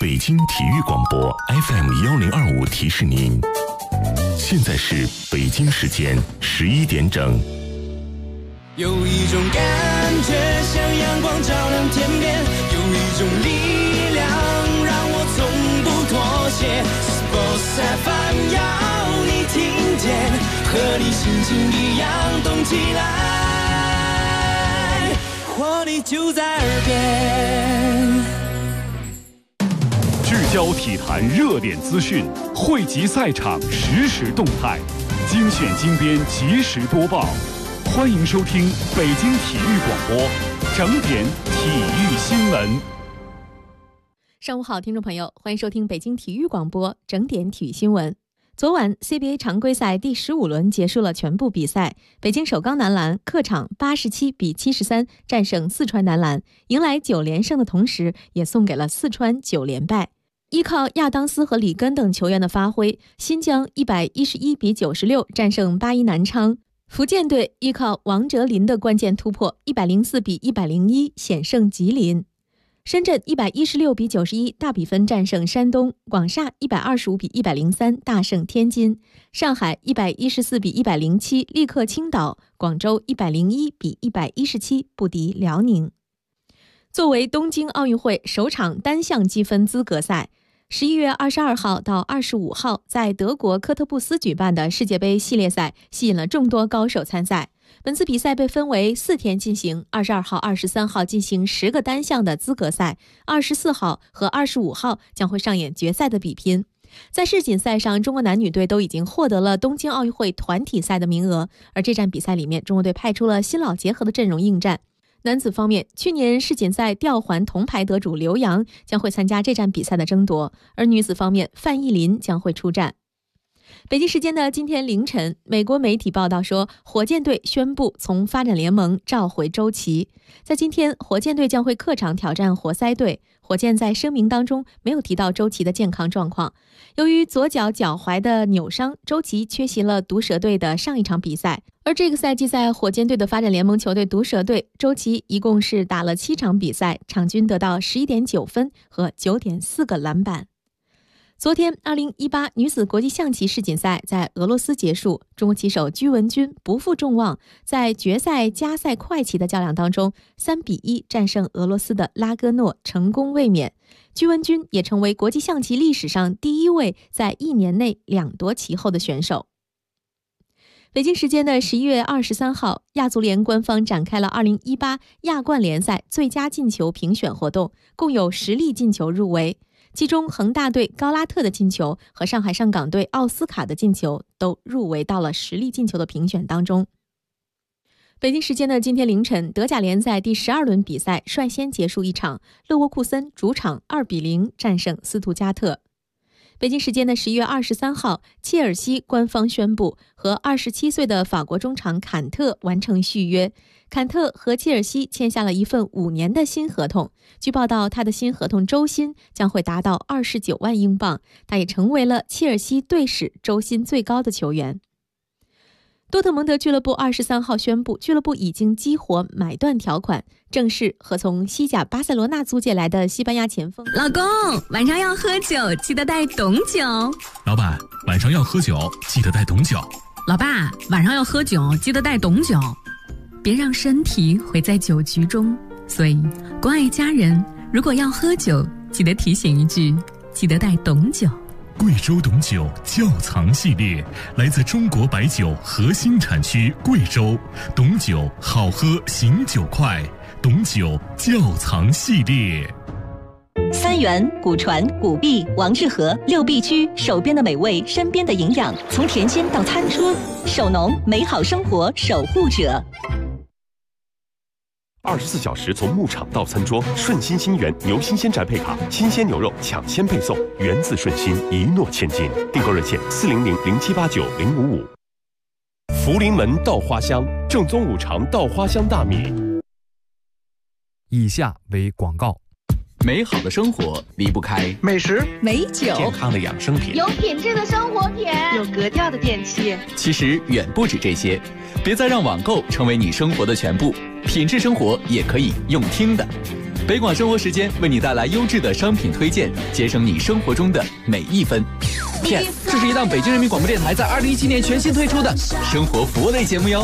北京体育广播 FM1025提示您，现在是北京时间11点整。 有一种感觉像阳光照亮天边，有一种力量让我从不妥协。Sports FM 要你听见，和你心情一样动起来，活力就在耳边。 聚焦体坛热点资讯，汇集赛场实时动态，精选精编及时播报。欢迎收听北京体育广播整点体育新闻。 上午好，听众朋友，欢迎收听北京体育广播整点体育新闻。昨晚 CBA 常规赛第15轮结束了全部比赛，北京首钢男篮客场87-73战胜四川男篮，迎来9连胜的同时，也送给了四川9连败。依靠亚当斯和里根等球员的发挥，新疆111-96战胜81南昌。福建队依靠王哲林的关键突破，104-101险胜吉林。深圳116-91大比分战胜山东，广厦125-103大胜天津，上海114-107力克青岛，广州101-117不敌辽宁。作为东京奥运会首场单项积分资格赛，11月22号到25号在德国科特布斯举办的世界杯系列赛吸引了众多高手参赛。本次比赛被分为4天进行，22号、23号进行10个单项的资格赛，24号和25号将会上演决赛的比拼。在世锦赛上，中国男女队都已经获得了东京奥运会团体赛的名额，而这站比赛里面，中国队派出了新老结合的阵容应战。男子方面，去年世锦赛吊环铜牌得主刘洋将会参加这站比赛的争夺，而女子方面，范逸林将会出战。北京时间的今天凌晨，美国媒体报道说，火箭队宣布从发展联盟召回周琦。在今天，火箭队将会客场挑战活塞队。火箭在声明当中没有提到周琦的健康状况。由于左脚脚踝的扭伤，周琦缺席了毒蛇队的上一场比赛。而这个赛季在火箭队的发展联盟球队毒蛇队，周琦一共是打了7场比赛，场均得到11.9分和9.4个篮板。昨天2018女子国际象棋世锦赛在俄罗斯结束，中国棋手居文君不负众望，在决赛加赛快棋的较量当中3-1战胜俄罗斯的拉戈诺，成功卫冕。居文君也成为国际象棋历史上第1位在1年内2夺其后的选手。北京时间的11月23号，亚足联官方展开了2018亚冠联赛最佳进球评选活动，共有10粒进球入围。其中恒大队高拉特的进球和上海上港队奥斯卡的进球都入围到了10粒进球的评选当中。北京时间的今天凌晨，德甲联赛第12轮比赛率先结束一场，勒沃库森主场2-0战胜斯图加特。北京时间的11月23号，切尔西官方宣布和27岁的法国中场坎特完成续约。坎特和切尔西签下了一份5年的新合同，据报道，他的新合同周薪将会达到29万英镑，他也成为了切尔西队史周薪最高的球员。多特蒙德俱乐部23号宣布，俱乐部已经激活买断条款，正式和从西甲巴塞罗那租借来的西班牙前锋。 老公，晚上要喝酒，记得带懂酒。 老板，晚上要喝酒，记得带懂酒。 老爸，晚上要喝酒，记得带懂酒。别让身体毁在酒局中，所以关爱家人，如果要喝酒，记得提醒一句，记得带懂酒。 贵州董酒窖藏系列，来自中国白酒核心产区贵州，董酒好喝醒酒快，董酒窖藏系列。 三元、古传、古币、王致和6必居，手边的美味，身边的营养，从甜心到餐桌，守农，美好生活守护者。 24小时从牧场到餐桌，顺心新源牛新鲜宅配卡，新鲜牛肉抢先配送，源自顺心，一诺千金。订购热线400-0789-055。福临门稻花香，正宗五常稻花香大米。 以下为广告。 美好的生活离不开美食、 美酒、 健康的养生品、 有品质的生活品、 有格调的电器。 其实远不止这些，别再让网购成为你生活的全部，品质生活也可以用听的。 北广生活时间为你带来优质的商品推荐，节省你生活中的每一分。Yes， 这是一档北京人民广播电台在2017年全新推出的生活服务类节目哟。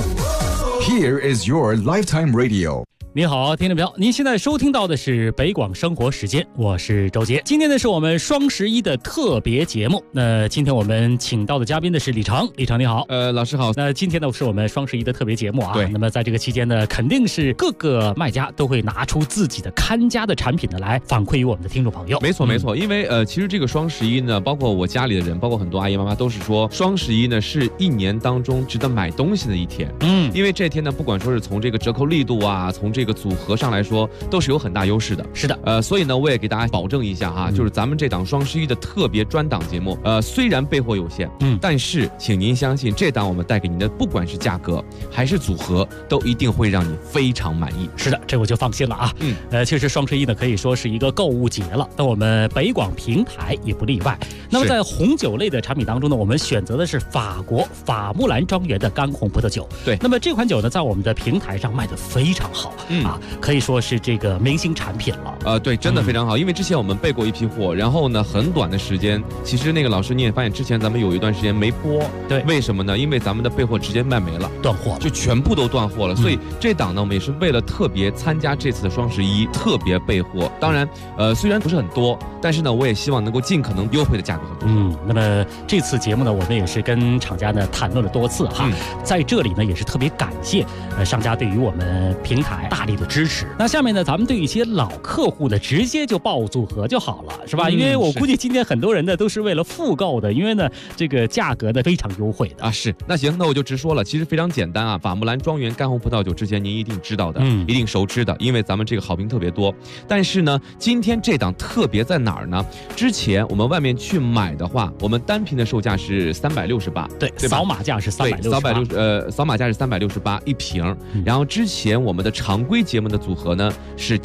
Here is your lifetime radio。 你好，听众朋友，您现在收听到的是北广生活时间，我是周杰。今天呢是我们双11的特别节目。那今天我们请到的嘉宾呢是李成，李成你好。 老师好。 那今天呢是我们双11的特别节目啊。 对。 那么在这个期间呢，肯定是各个卖家都会拿出自己的看家的产品呢来反馈于我们的听众朋友。 没错没错，因为其实这个双11呢，包括我家里的人，包括很多阿姨妈妈都是说，双11呢是一年当中值得买东西的一天。因为这天呢，不管说是从这个折扣力度啊，从这个组合上来说，都是有很大优势的。 是的， 所以呢，我也给大家保证一下哈，就是咱们这档双11的特别专档节目，虽然备货有限，但是请您相信，这档我们带给您的，不管是价格还是组合，都一定会让你非常满意。 是的，这我就放心了啊。其实双11呢可以说是一个购物节了，那我们北广平台也不例外。那么在红酒类的产品当中呢，我们选择的是法国法穆兰庄园的干红葡萄酒。 对， 那么这款酒呢，在我们的平台上卖得非常好，可以说是这个明星产品了。 对，真的非常好，因为之前我们备过一批货，然后呢，很短的时间，其实那个老师你也发现，之前咱们有一段时间没播。 对， 为什么呢？因为咱们的备货直接卖没了， 断货了， 就全部都断货了。所以这档呢，我们也是为了特别参加这次的双11，特别备货。当然，虽然不是很多，但是呢，我也希望能够尽可能优惠的价格很多。 那么这次节目呢，我们也是跟厂家呢谈论了多次哈，在这里呢也是特别感谢商家对于我们平台大力的支持。那下面呢，咱们对一些老客户的直接就报组合就好了，是吧？因为我估计今天很多人呢都是为了复购的，因为呢这个价格呢非常优惠的啊。是，那行，那我就直说了，其实非常简单啊。法穆兰庄园干红葡萄酒之前您一定知道的，一定熟知的，因为咱们这个好评特别多。但是呢，今天这档特别在哪儿呢？之前我们外面去买的话，我们单瓶的售价是368， 对，扫码价是368， 扫码价是368一瓶。然后之前我们的常规节目的组合呢是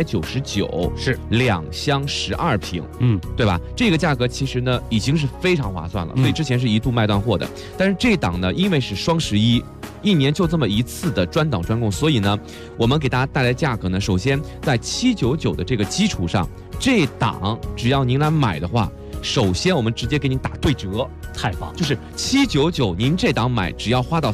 799， 是 2箱12瓶，对吧？这个价格其实呢已经是非常划算了，所以之前是一度卖断货的。但是这档呢，因为是双11，一年就这么一次的专档专供，所以呢，我们给大家带来价格呢，首先在799的这个基础上，这档只要您来买的话，首先我们直接给您打对折， 太棒！ 就是799，您这档买只要花到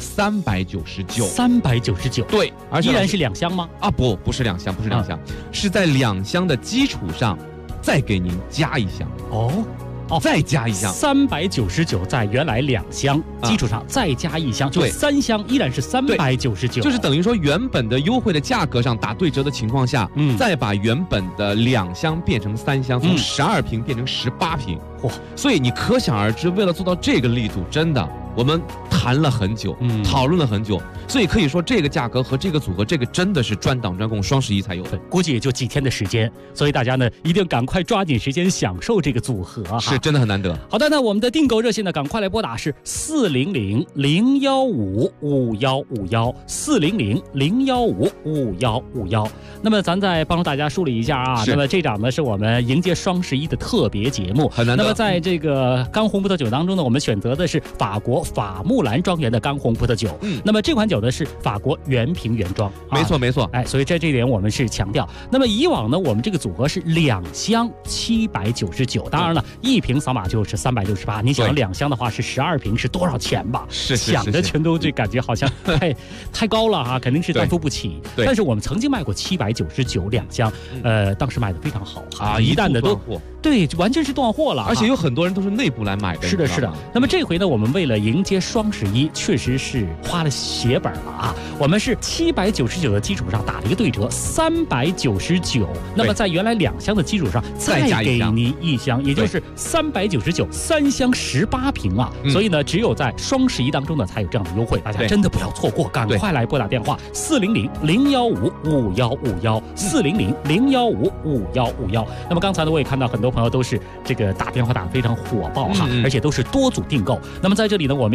399，对，而且依然是2箱吗？ 啊，不是2箱，不是2箱，是在2箱的基础上再给您加1箱。再加1箱 ，399在原来2箱基础上再加1箱，就3箱依然是399， 就是等于说原本的优惠的价格上打对折的情况下，再把原本的2箱变成3箱，从12瓶变成18瓶，所以你可想而知，为了做到这个力度，真的我们谈了很久，讨论了很久，所以可以说这个价格和这个组合，这个真的是专档专供，双11才有的， 估计也就几天的时间，所以大家呢一定赶快抓紧时间享受这个组合哈， 是真的很难得。 好的，那我们的订购热线呢，赶快来拨打是400-015-5151，400-015-5151。那么咱再帮助大家梳理一下啊，那么这档呢是我们迎接双11的特别节目， 很难得。 那么在这个干红葡萄酒当中呢，我们选择的是法国法穆兰庄园的干红葡萄酒，那么这款酒呢是法国原瓶原装， 没错没错， 所以在这一点我们是强调。那么以往呢，我们这个组合是2箱799，当然了，1瓶扫码就是368，你想2箱的话是12瓶，是多少钱吧？ 是想的全都这感觉好像太高了哈，肯定是担负不起。但是我们曾经卖过799，2箱，当时卖的非常好啊，一旦的都对，完全是断货了， 而且有很多人都是内部来买的。 是的，是的。那么这回呢，我们为了迎接双11，确实是花了血本了啊！我们是799的基础上打了一个对折，399。那么在原来2箱的基础上再给您1箱，也就是399，3箱18瓶啊！所以呢，只有在双11当中呢才有这样的优惠，大家真的不要错过，赶快来拨打电话400-015-5151，400-015-5151。那么刚才呢，我也看到很多朋友都是这个打电话打得非常火爆哈，而且都是多组订购。那么在这里呢，我们也是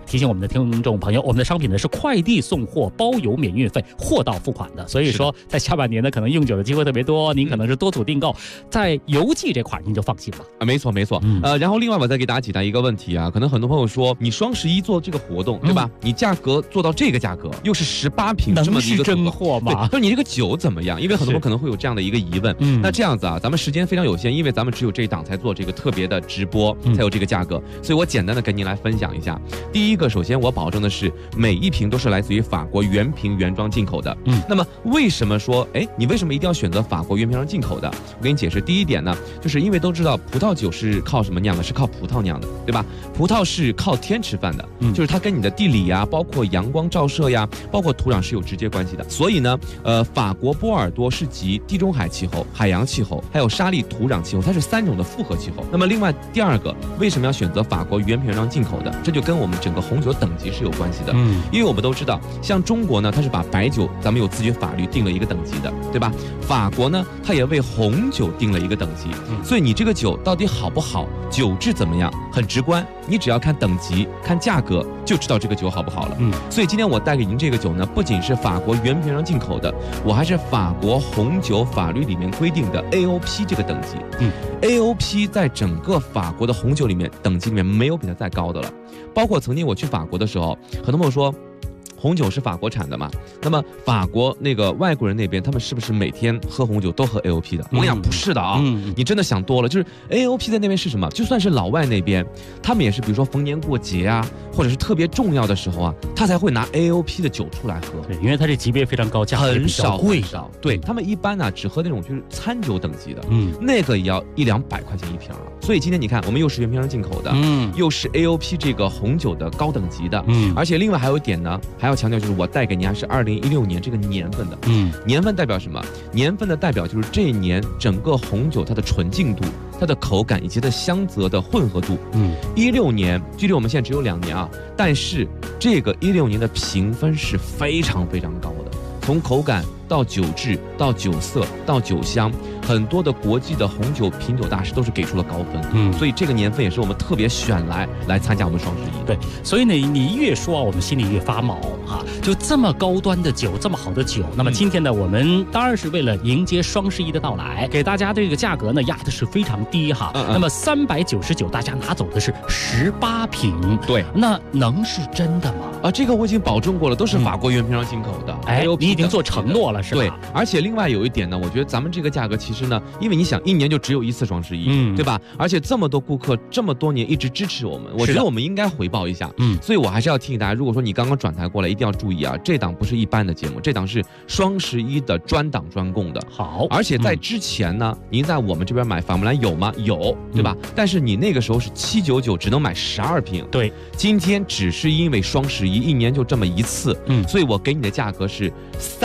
提醒我们的听众朋友，我们的商品呢是快递送货包邮免运费，货到付款的。所以说，在下半年呢，可能用酒的机会特别多，您可能是多组订购，在邮寄这块您就放心了。 没错没错。然后另外我再给大家解答一个问题啊，可能很多朋友说，你双十一做这个活动，对吧？你价格做到这个价格，又是18瓶这么一个真货吗？ 对，你这个酒怎么样？因为很多人可能会有这样的一个疑问。那这样子啊，咱们时间非常有限，因为咱们只有这一档才做这个特别的直播，才有这个价格，所以我简单的跟您来分享一下。第一个，首先我保证的是每一瓶都是来自于法国原瓶原装进口的。那么为什么说，你为什么一定要选择法国原瓶原装进口的？我给你解释。第一点呢，就是因为都知道葡萄酒是靠什么酿的？是靠葡萄酿的，对吧？葡萄是靠天吃饭的，就是它跟你的地理呀，包括阳光照射呀，包括土壤是有直接关系的。所以呢，法国波尔多是集地中海气候、海洋气候，还有沙砾土壤气候，它是3种的复合气候。那么另外第二个，为什么要选择法国原瓶原装进口的？这就跟我们整个红酒等级是有关系的。因为我们都知道，像中国呢，它是把白酒咱们有自己法律定了一个等级的，对吧？法国呢，它也为红酒定了一个等级。所以你这个酒到底好不好，酒质怎么样，很直观，你只要看等级、看价格就知道这个酒好不好了。所以今天我带给您这个酒呢，不仅是法国原瓶原装进口的，我还是法国红酒法律里面规定的 AOP 这个等级。AOP 在整个法国的红酒里面等级里面没有比它再高的了。包括曾经我去法国的时候，很多朋友说，红酒是法国产的嘛？那么法国那个外国人那边，他们是不是每天喝红酒都喝 AOP 的？我跟你讲，不是的啊！你真的想多了。就是 AOP 在那边是什么？就算是老外那边，他们也是，比如说逢年过节啊，或者是特别重要的时候啊，他才会拿 AOP 的酒出来喝。 对，因为它这级别非常高，价格很少贵的。对他们一般呢，只喝那种就是餐酒等级的，那个也要100-200块钱一瓶了。所以今天你看，我们又是原瓶原装进口的，又是 AOP 这个红酒的高等级的，而且另外还有一点呢，还要强调就是我带给您还是2016年这个年份的，年份代表什么？年份的代表就是这一年整个红酒它的纯净度、它的口感以及它的香泽的混合度。16年距离我们现在只有2年啊，但是这个16年的评分是非常非常高的，从口感到酒质到酒色到酒香，很多的国际的红酒品酒大师都是给出了高分。所以这个年份也是我们特别选来参加我们双十一。 对，所以呢，你越说啊，我们心里越发毛啊！就这么高端的酒，这么好的酒，那么今天呢，我们当然是为了迎接双十一的到来，给大家这个价格呢压的是非常低哈。那么399，大家拿走的是18瓶。 对， 那能是真的吗？ 啊，这个我已经保证过了，都是法国原瓶原装进口的。 你已经做承诺了是吧？ 对，而且另外有一点呢，我觉得咱们这个价格其实呢，因为你想1年就只有1次双十一，对吧？而且这么多顾客这么多年一直支持我们，我觉得我们应该回报一下。所以我还是要提醒大家，如果说你刚刚转台过来，一定要注意啊，这档不是一般的节目，这档是双十一的专档专供的。 好， 而且在之前呢，您在我们这边买法姆兰有吗？有，对吧？但是你那个时候是799，只能买12瓶。 对， 今天只是因为双十一1年就这么一次，所以我给你的价格是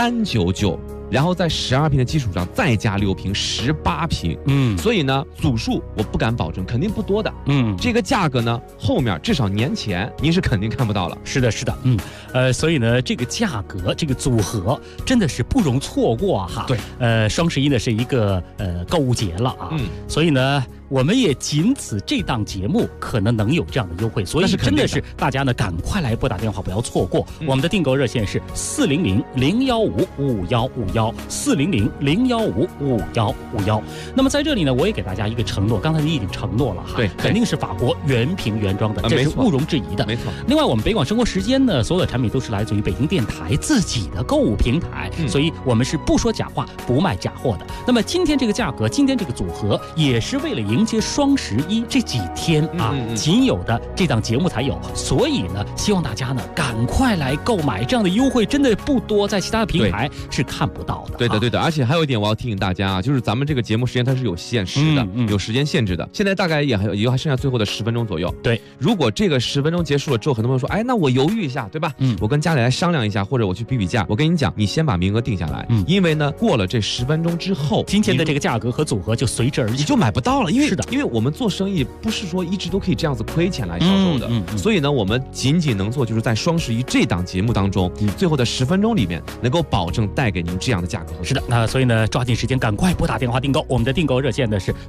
399。然后在12瓶的基础上再加6瓶，18瓶。所以呢，组数我不敢保证，肯定不多的。这个价格呢，后面至少年前您是肯定看不到了。 是的，是的，所以呢，这个价格，这个组合真的是不容错过哈。 对， 双十一呢是一个购物节了啊，所以呢，我们也仅此这档节目可能能有这样的优惠，所以真的是大家呢赶快来拨打电话，不要错过。我们的订购热线是400-015-5151，400-015-5151。那么在这里呢，我也给大家一个承诺，刚才你已经承诺了哈， 对， 肯定是法国原瓶原装的，这是毋庸置疑的。 没错。 另外，我们北广生活时间呢，所有的产品都是来自于北京电台自己的购物平台，所以我们是不说假话，不卖假货的。那么今天这个价格，今天这个组合，也是为了迎接双十一这几天啊，仅有的这档节目才有。所以呢，希望大家呢赶快来购买，这样的优惠真的不多，在其他的平台是看不到的。 对的，对的。而且还有一点我要提醒大家啊，就是咱们这个节目时间它是有限时的，有时间限制的。现在大概也还剩下最后的10分钟左右。 对， 如果这个10分钟结束了之后，很多朋友说，哎，那我犹豫一下，对吧？我跟家里来商量一下，或者我去比价。我跟你讲，你先把名额定下来，因为呢，过了这10分钟之后， 今天的这个价格和组合就随之而起， 你就买不到了。因为是的， 因为我们做生意不是说一直都可以这样子亏钱来销售的，所以呢，我们仅能做就是在双十一这档节目当中，最后的10分钟里面能够保证带给您这样样的价格。 是的，那所以呢，抓紧时间赶快拨打电话订购，我们的订购热线呢是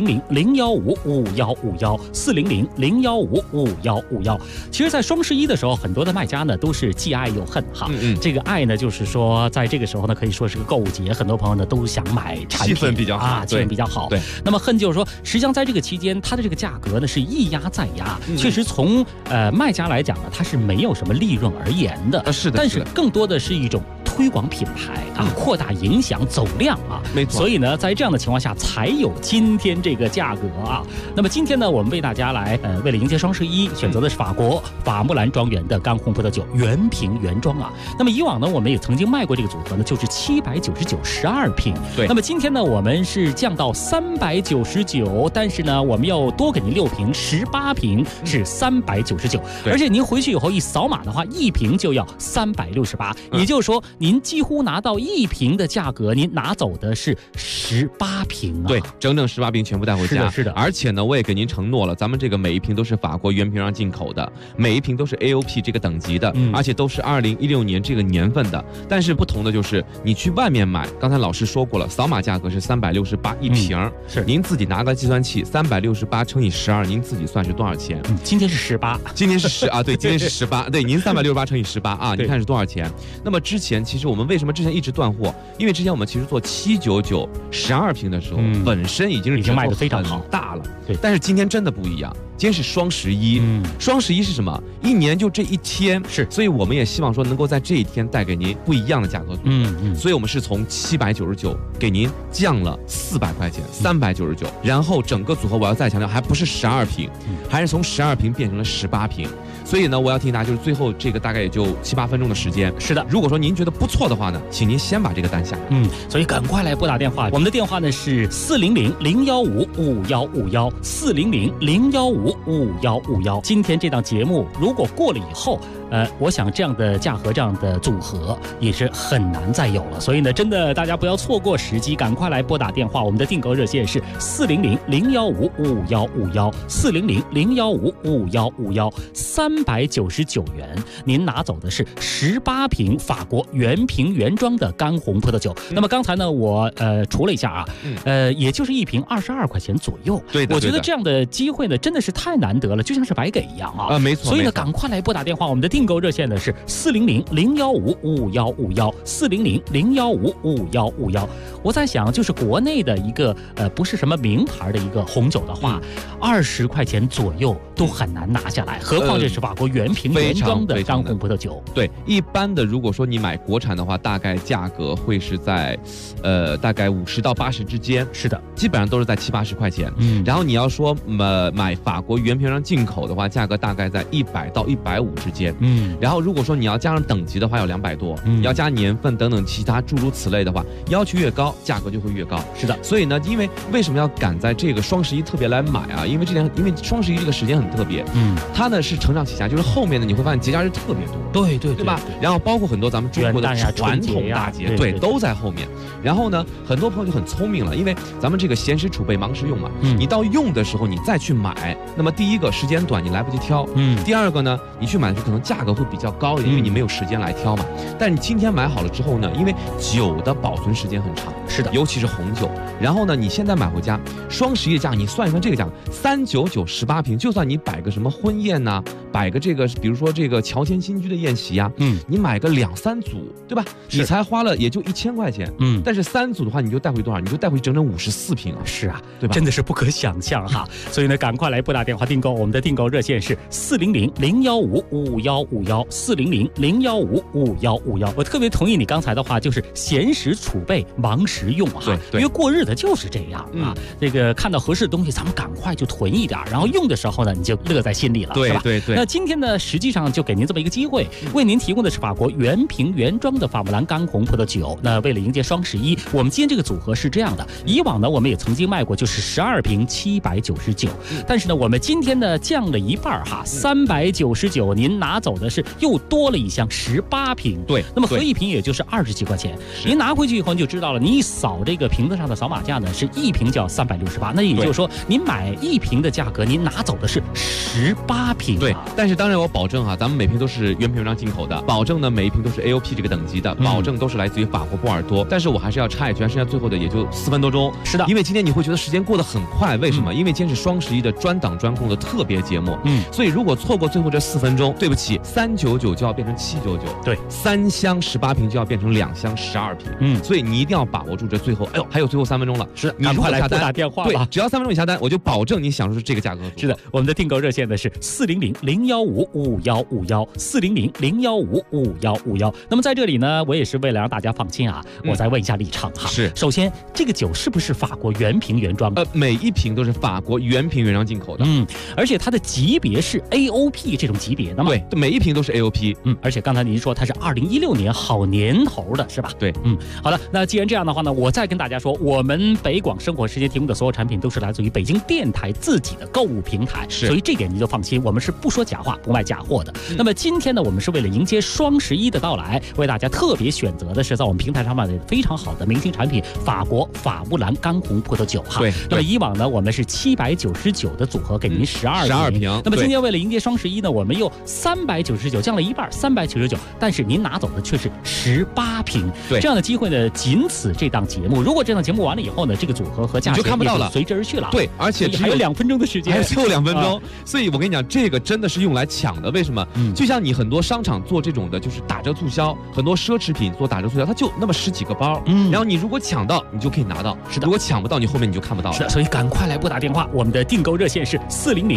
400-015-5151，400-015-5151。其实，在双11的时候，很多的卖家呢都是既爱又恨哈。这个爱呢，就是说在这个时候呢，可以说是个购物节，很多朋友呢都想买产品， 气氛比较好， 气氛比较好。 对。 那么恨就是说，实际上在这个期间，它的这个价格呢是一压再压，确实从卖家来讲呢，它是没有什么利润而言的。 是的。 但是更多的是一种推广品牌扩大影响走量没错。 所以呢，在这样的情况下，才有今天这个价格啊。那么今天呢，我们为大家来为了迎接双11，选择的是法国法木兰庄园的干红葡萄酒原瓶原装啊。那么以往呢，我们也曾经卖过这个组合呢，就是799 12瓶。 对。 那么今天呢，我们是降到399，但是呢，我们要多给您6瓶，18瓶是399。而且您回去以后一扫码的话，1瓶就要368，也就是说，您几乎拿到1瓶的价格，您拿走的是18瓶啊。 对，整整18瓶全部带回家。 是的。 而且呢，我也给您承诺了，咱们这个每一瓶都是法国原瓶上进口的，每一瓶都是 AOP 这个等级的，而且都是2016年这个年份的。但是不同的就是，你去外面买，刚才老师说过了，扫码价格是368一瓶， 是您自己拿个计算器，368乘以12，您自己算是多少钱？ 今天是18， 今天是10啊，对，今天是18，对，您368乘以18啊，你看是多少钱？那么之前其实我们为什么之前一直断货？因为之前我们其实做799 12瓶的时候，本身已经卖得非常好大了， 对。 但是今天真的不一样，今天是双11，双11是什么？一年就这一天， 是， 所以我们也希望说能够在这一天带给您不一样的价格，所以我们是从799给您降了400块钱，399，然后整个组合我要再强调，还不是12瓶，还是从12瓶变成了18瓶。所以呢，我要提醒大家，就是最后这个大概也就7、8分钟的时间。 是的， 如果说您觉得不错的话呢，请您先把这个单下。 所以赶快来拨打电话，我们的电话呢是400-015-5151，400-015-5151。今天这档节目如果过了以后，我想这样的价格、这样的组合也是很难再有了。所以呢，真的大家不要错过时机，赶快来拨打电话。我们的订购热线是400-015-5151，400-015-5151，399元，您拿走的是18瓶法国原瓶原装的干红葡萄酒。那么刚才呢，我除了一下啊，也就是1瓶22块钱左右。 对的， 我觉得这样的机会呢，真的是太难得了，就像是白给一样啊。 没错。 所以呢，赶快来拨打电话。我们的订购热线呢是400-015-5151，400-015-5151。我在想，就是国内的一个不是什么名牌的一个红酒的话，20块钱左右都很难拿下来，何况这是法国原瓶原装的干红葡萄酒。 对，一般的如果说你买国产的话，大概价格会是在大概50到80之间。 是的， 基本上都是在70、80块钱。然后你要说买法国原瓶上进口的话，价格大概在100到150之间。然后如果说你要加上等级的话，要200多，要加年份等等其他诸如此类的话，要求越高，价格就会越高。 是的， 所以呢，因为为什么要赶在这个双11特别来买啊？因为双11这个时间很特别，它呢是承上启下，就是后面呢你会发现节假日特别多， 对吧？然后包括很多咱们中国的传统大节，对，都在后面。然后呢，很多朋友就很聪明了，因为咱们这个闲时储备，忙时用嘛，你到用的时候你再去买，那么第一个时间短，你来不及挑，第二个呢，你去买的时候可能价格会比较高一点，因为你没有时间来挑嘛。但你今天买好了之后呢，因为酒的保存时间很长， 是的， 尤其是红酒。然后呢，你现在买回家，双11的价，你算一算这个价，399 18瓶，就算你摆个什么婚宴呐，摆个这个，比如说这个乔迁新居的宴席啊，你买个2、3组，对吧？你才花了也就1000块钱，但是3组的话，你就带回多少？你就带回整整54瓶啊！ 是啊， 对吧？ 真的是不可想象哈。所以呢，赶快来拨打电话订购，我们的订购热线是400-015-5151，400-015-5151。我特别同意你刚才的话，就是闲时储备，忙时用哈。 对， 因为过日子就是这样啊。这个看到合适的东西，咱们赶快就囤一点，然后用的时候呢，你就乐在心里了，是吧？ 对。 那今天呢，实际上就给您这么一个机会，为您提供的是法国原瓶原装的法木兰干红葡萄酒。那为了迎接双11，我们今天这个组合是这样的，以往呢我们也曾经卖过，就是12瓶799，但是呢我们今天呢降了一半哈，399，您拿走走的是又多了一箱18瓶。 对， 那么合一瓶也就是20几块钱。您拿回去以后你就知道了，你一扫这个瓶子上的扫码价呢，是一瓶就要368，那也就是说您买1瓶的价格，您拿走的是18瓶。 对，但是当然我保证咱们每瓶都是原瓶原装进口的，保证呢每一瓶都是 AOP 这个等级的，保证都是来自于法国波尔多。但是我还是要插一句，剩下最后的也就4分多钟。 是的， 因为今天你会觉得时间过得很快，为什么？因为今天是双11的专档专供的特别节目，所以如果错过最后这4分钟，对不起，399就要变成799， 对 ，3箱18瓶就要变成2箱12瓶，所以你一定要把握住这最后，还有最后3分钟了， 是， 你如果来拨打电话吧， 对，只要3分钟你下单，我就保证你享受这个价格。 是的，我们的订购热线呢是400-015-5151，400-015-5151。那么在这里呢，我也是为了让大家放心我再问一下李畅哈。 是， 首先这个酒是不是法国原瓶原装？ 每一瓶都是法国原瓶原装进口的。 而且它的级别是 AOP 这种级别的嘛？ 对，每一瓶都是 AOP。 而且刚才您说它是2016年好年头的是吧？ 对， 好了，那既然这样的话呢，我再跟大家说，我们北广生活时间提供的所有产品都是来自于北京电台自己的购物平台，所以这点你就放心，我们是不说假话，不卖假货的。那么今天呢，我们是为了迎接双11的到来，为大家特别选择的是在我们平台上面的非常好的明星产品法国法布兰干红葡萄酒哈。 对， 那么以往呢，我们是799的组合给您12瓶，那么今天为了迎接双11呢，我们又399降了一半，399，但是您拿走的却是18瓶。 对， 这样的机会呢，仅此这档节目。如果这档节目完了以后呢，这个组合和价钱就看不到了， 随之而去了。 对，而且还有2分钟的时间， 还有最后2分钟，所以我跟你讲，这个真的是用来抢的。为什么？就像你很多商场做这种的，就是打折促销，很多奢侈品做打折促销，它就那么10几个包，然后你如果抢到，你就可以拿到；是的，如果抢不到，你后面你就看不到了。 是的，所以赶快来拨打电话，我们的订购热线是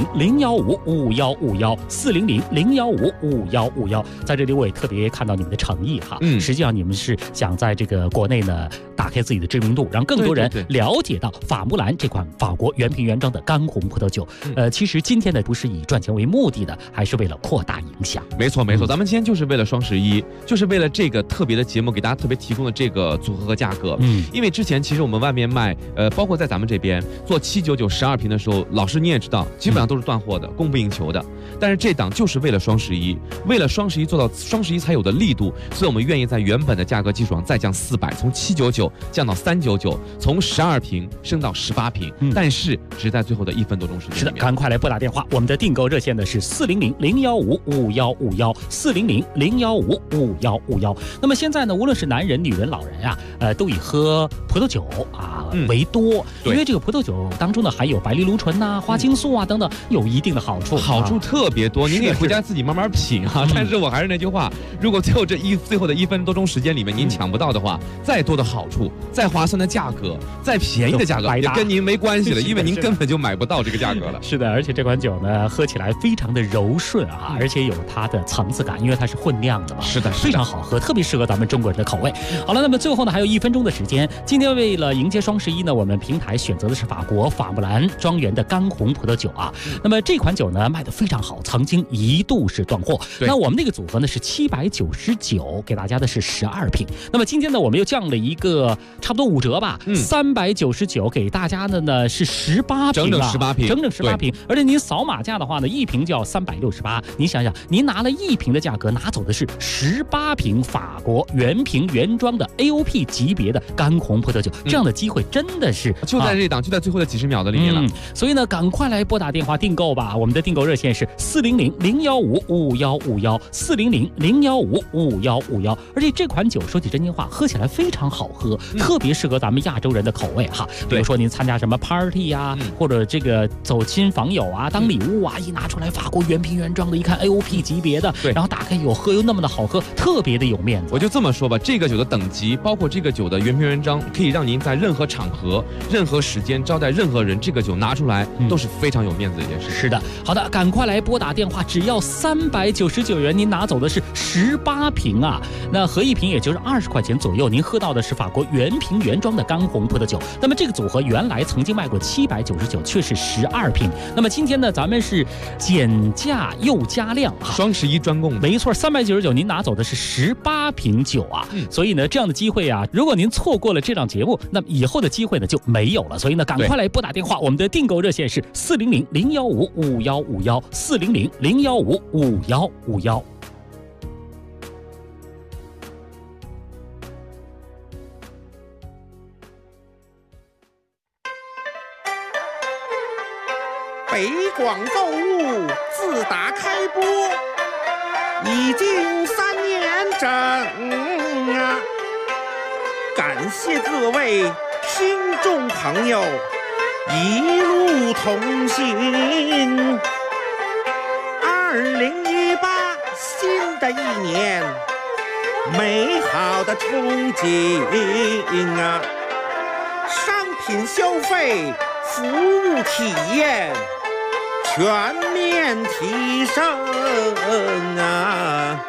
400-015-5151，400-015-5151。在这里我也特别看到你们的诚意哈，实际上你们是想在这个国内呢打开自己的知名度，让更多人了解到法穆兰这款法国原瓶原装的干红葡萄酒。其实今天呢不是以赚钱为目的的，还是为了扩大影响。 没错，咱们今天就是为了双11，就是为了这个特别的节目给大家特别提供的这个组合和价格。因为之前其实我们外面卖，包括在咱们这边做799 12瓶的时候，老师你也知道，基本上都是断货的，供不应求的。但是这档就是为了双11，为了双11做到双11才有的力度，所以我们愿意在原本的价格基础上再降400，从799降到399，从12瓶升到18瓶，但是只在最后的1分多钟时间。 是的，赶快来拨打电话，我们的订购热线呢是400-015-5151，400-015-5151。那么现在呢，无论是男人、女人、老人都以喝葡萄酒为多，因为这个葡萄酒当中呢含有白藜芦醇花青素等等，有一定的好处， 好处特别多，您可以回家自己慢慢品但是我还是那句话，如果最后的1分多钟时间里面您抢不到的话，再多的好处，再划算的价格，再便宜的价格也跟您没关系了，因为您根本就买不到这个价格了。 是的，而且这款酒呢喝起来非常的柔顺而且有它的层次感，因为它是混酿的嘛。 是的， 非常好喝，特别适合咱们中国人的口味。好了，那么最后呢还有1分钟的时间，今天为了迎接双11呢，我们平台选择的是法国法穆兰庄园的干红葡萄酒那么这款酒呢卖得非常好，曾经一度是断货。那我们那个组合呢是799，给大家的是12瓶。那么今天呢我们又降了一个差不多5折吧，399给大家的呢是18瓶， 整18 瓶，而且您扫码价的话呢，1瓶就要368。您想想，您拿了1瓶的价格，拿走的是18瓶法国原瓶原装的 AOP 级别的干红葡萄酒，这样的机会真的是就在这档，就在最后的几十秒的里面了。 所以呢，赶快来拨打电话订购吧。我们的订购热线是400-015-5151，400-015-5151。而且这款酒说起真心话，喝起来非常好喝，特别适合咱们亚洲人的口味比如说您参加什么 party 或者这个走亲访友当礼物一拿出来法国原瓶原装的，一看 AOP 级别的，然后打开有喝又那么的好喝，特别的有面子。 我就这么说吧，这个酒的等级，包括这个酒的原瓶原装，可以让您在任何场合、任何时间招待任何人，这个酒拿出来都是非常有面子的一件事。 是的，好的，赶快来拨打电话，只要399元，您拿走的是18瓶那合一瓶也就是20块钱左右，您喝到的是法国原瓶原装的干红葡萄酒。那么这个组合原来曾经卖过799，却是12瓶。那么今天呢，咱们是减价又加量双11专供， 没错，399您拿走的是18瓶酒所以呢，这样的机会如果您错过了这档节目，那么以后的机会呢就没有了。所以呢，赶快来拨打电话，我们的订购热线是400-015-5151，400-015-5151。 北广购物自打开播已经3年整啊！感谢各位听众朋友一路同行。2018新的一年，美好的憧憬啊！商品消费、服务体验全面提升啊！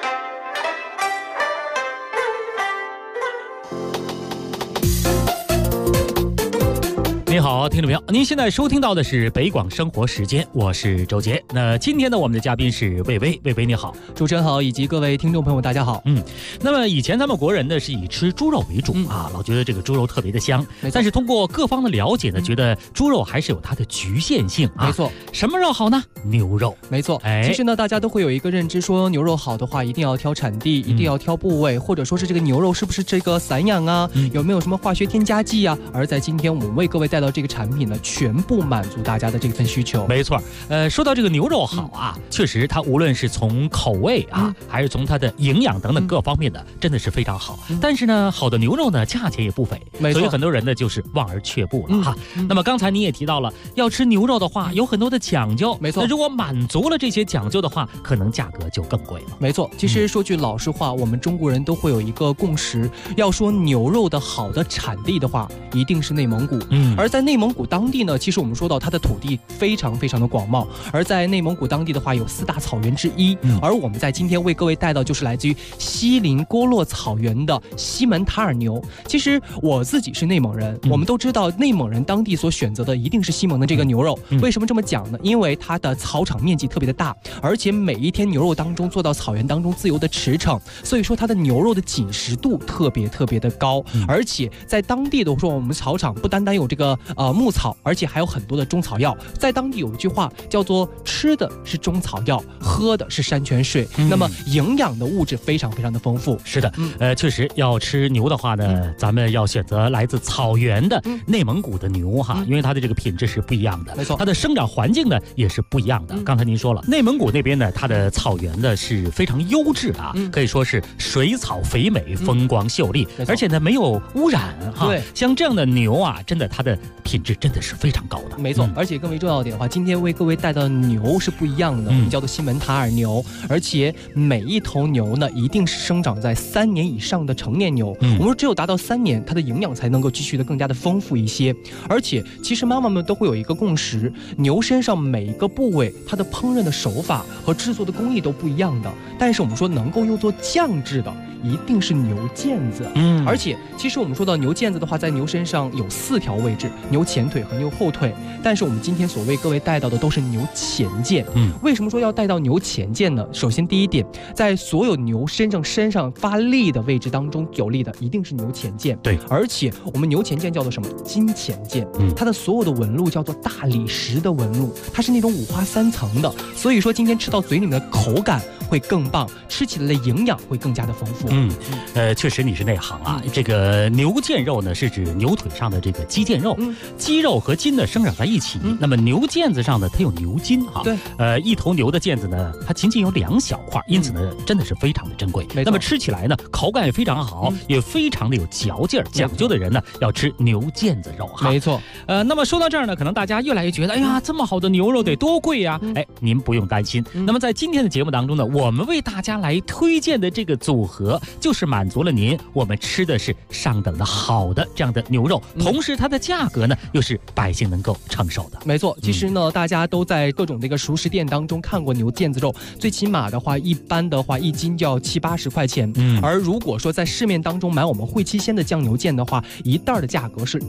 您好，听众朋友，您现在收听到的是北广生活时间，我是周杰。那今天呢，我们的嘉宾是魏巍，魏巍你好， 主持人好，以及各位听众朋友大家好。 那么以前咱们国人呢是以吃猪肉为主啊，老觉得这个猪肉特别的香，但是通过各方的了解呢，觉得猪肉还是有它的局限性啊。 没错， 什么肉好呢？牛肉。 没错，其实呢，大家都会有一个认知，说牛肉好的话，一定要挑产地，一定要挑部位，或者说是这个牛肉是不是这个散养啊，有没有什么化学添加剂啊？而在今天我们为各位带到这个产品呢，全部满足大家的这份需求。 没错，说到这个牛肉好啊，确实它无论是从口味啊，还是从它的营养等等各方面的，真的是非常好。但是呢，好的牛肉呢，价钱也不菲，所以很多人呢就是望而却步了哈。那么刚才你也提到了，要吃牛肉的话，有很多的讲究。 没错， 那如果满足了这些讲究的话，可能价格就更贵了。 没错，其实说句老实话，我们中国人都会有一个共识，要说牛肉的好的产地的话，一定是内蒙古。而在内蒙古当地呢，其实我们说到它的土地非常非常的广袤，而在内蒙古当地的话，有4大草原之一。而我们在今天为各位带到就是来自于锡林郭勒草原的西门塔尔牛。其实我自己是内蒙人，我们都知道内蒙人当地所选择的一定是西蒙的这个牛肉。为什么这么讲呢？因为它的草场面积特别的大，而且每一天牛肉当中做到草原当中自由的驰骋，所以说它的牛肉的紧实度特别特别的高。而且在当地的说，我们草场不单单有这个牧草，而且还有很多的中草药。在当地有一句话叫做吃的是中草药，喝的是山泉水，那么营养的物质非常非常的丰富。 是的，确实要吃牛的话呢，咱们要选择来自草原的内蒙古的牛哈，因为它的这个品质是不一样的， 没错， 它的生长环境呢也是不一样的。刚才您说了，内蒙古那边呢，它的草原呢是非常优质的啊，可以说是水草肥美，风光秀丽，而且呢没有污染哈。 对， 像这样的牛啊，真的它的品质真的是非常高的。 没错，而且更为重要一点的话，今天为各位带到的牛是不一样的，我们叫做西门塔尔牛，而且每一头牛呢，一定是生长在3年以上的成年牛。我们说只有达到3年，它的营养才能够继续的更加的丰富一些。而且其实妈妈们都会有一个共识，牛身上每一个部位，它的烹饪的手法和制作的工艺都不一样的，但是我们说能够用作酱制的，一定是牛腱子。而且其实我们说到牛腱子的话，在牛身上有4条位置，牛前腿和牛后腿，但是我们今天所为各位带到的都是牛前腱。为什么说要带到牛前腱呢？首先第一点，在所有牛身上发力的位置当中，有力的一定是牛前腱。 对， 而且我们牛前腱叫做什么？金前腱。它的所有的纹路叫做大理石的纹路，它是那种5花3层的，所以说今天吃到嘴里面的口感会更棒，吃起来的营养会更加的丰富。 确实你是内行啊。这个牛腱肉呢，是指牛腿上的这个肌腱肉，肌肉和筋呢生长在一起。那么牛腱子上呢，它有牛筋哈。 对， 一头牛的腱子呢，它仅仅有2小块，因此呢，真的是非常的珍贵。那么吃起来呢，口感也非常好，也非常的有嚼劲儿。讲究的人呢，要吃牛腱子肉哈。 没错。 那么说到这儿呢，可能大家越来越觉得，哎呀，这么好的牛肉得多贵呀？您不用担心。那么在今天的节目当中呢，我们为大家来推荐的这个组合，就是满足了您我们吃的是上等的好的这样的牛肉，同时它的价格呢又是百姓能够承受的。 没错，其实呢，大家都在各种这个熟食店当中看过牛腱子肉，最起码的话，一般的话1斤就要70、80块钱。而如果说在市面当中买我们汇七鲜的酱牛腱的话，一袋的价格是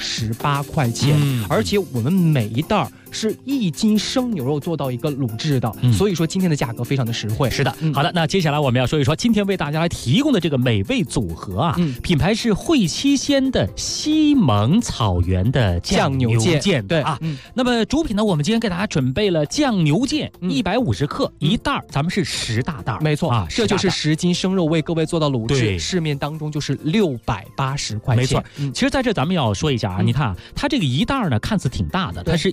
68块钱，而且我们每一袋是1斤生牛肉做到一个卤制的，所以说今天的价格非常的实惠。 是的，好的，那接下来我们要说一说今天为大家来提供的这个美味组合啊，品牌是汇七鲜的西蒙草原的酱牛腱。 对啊，那么主品呢，我们今天给大家准备了酱牛腱150克一袋，咱们是10大袋。 没错啊， 这就是10斤生肉为各位做到卤制，市面当中就是680块钱。 没错，其实在这咱们要说一下啊，你看啊，它这个一袋呢看似挺大的，它是150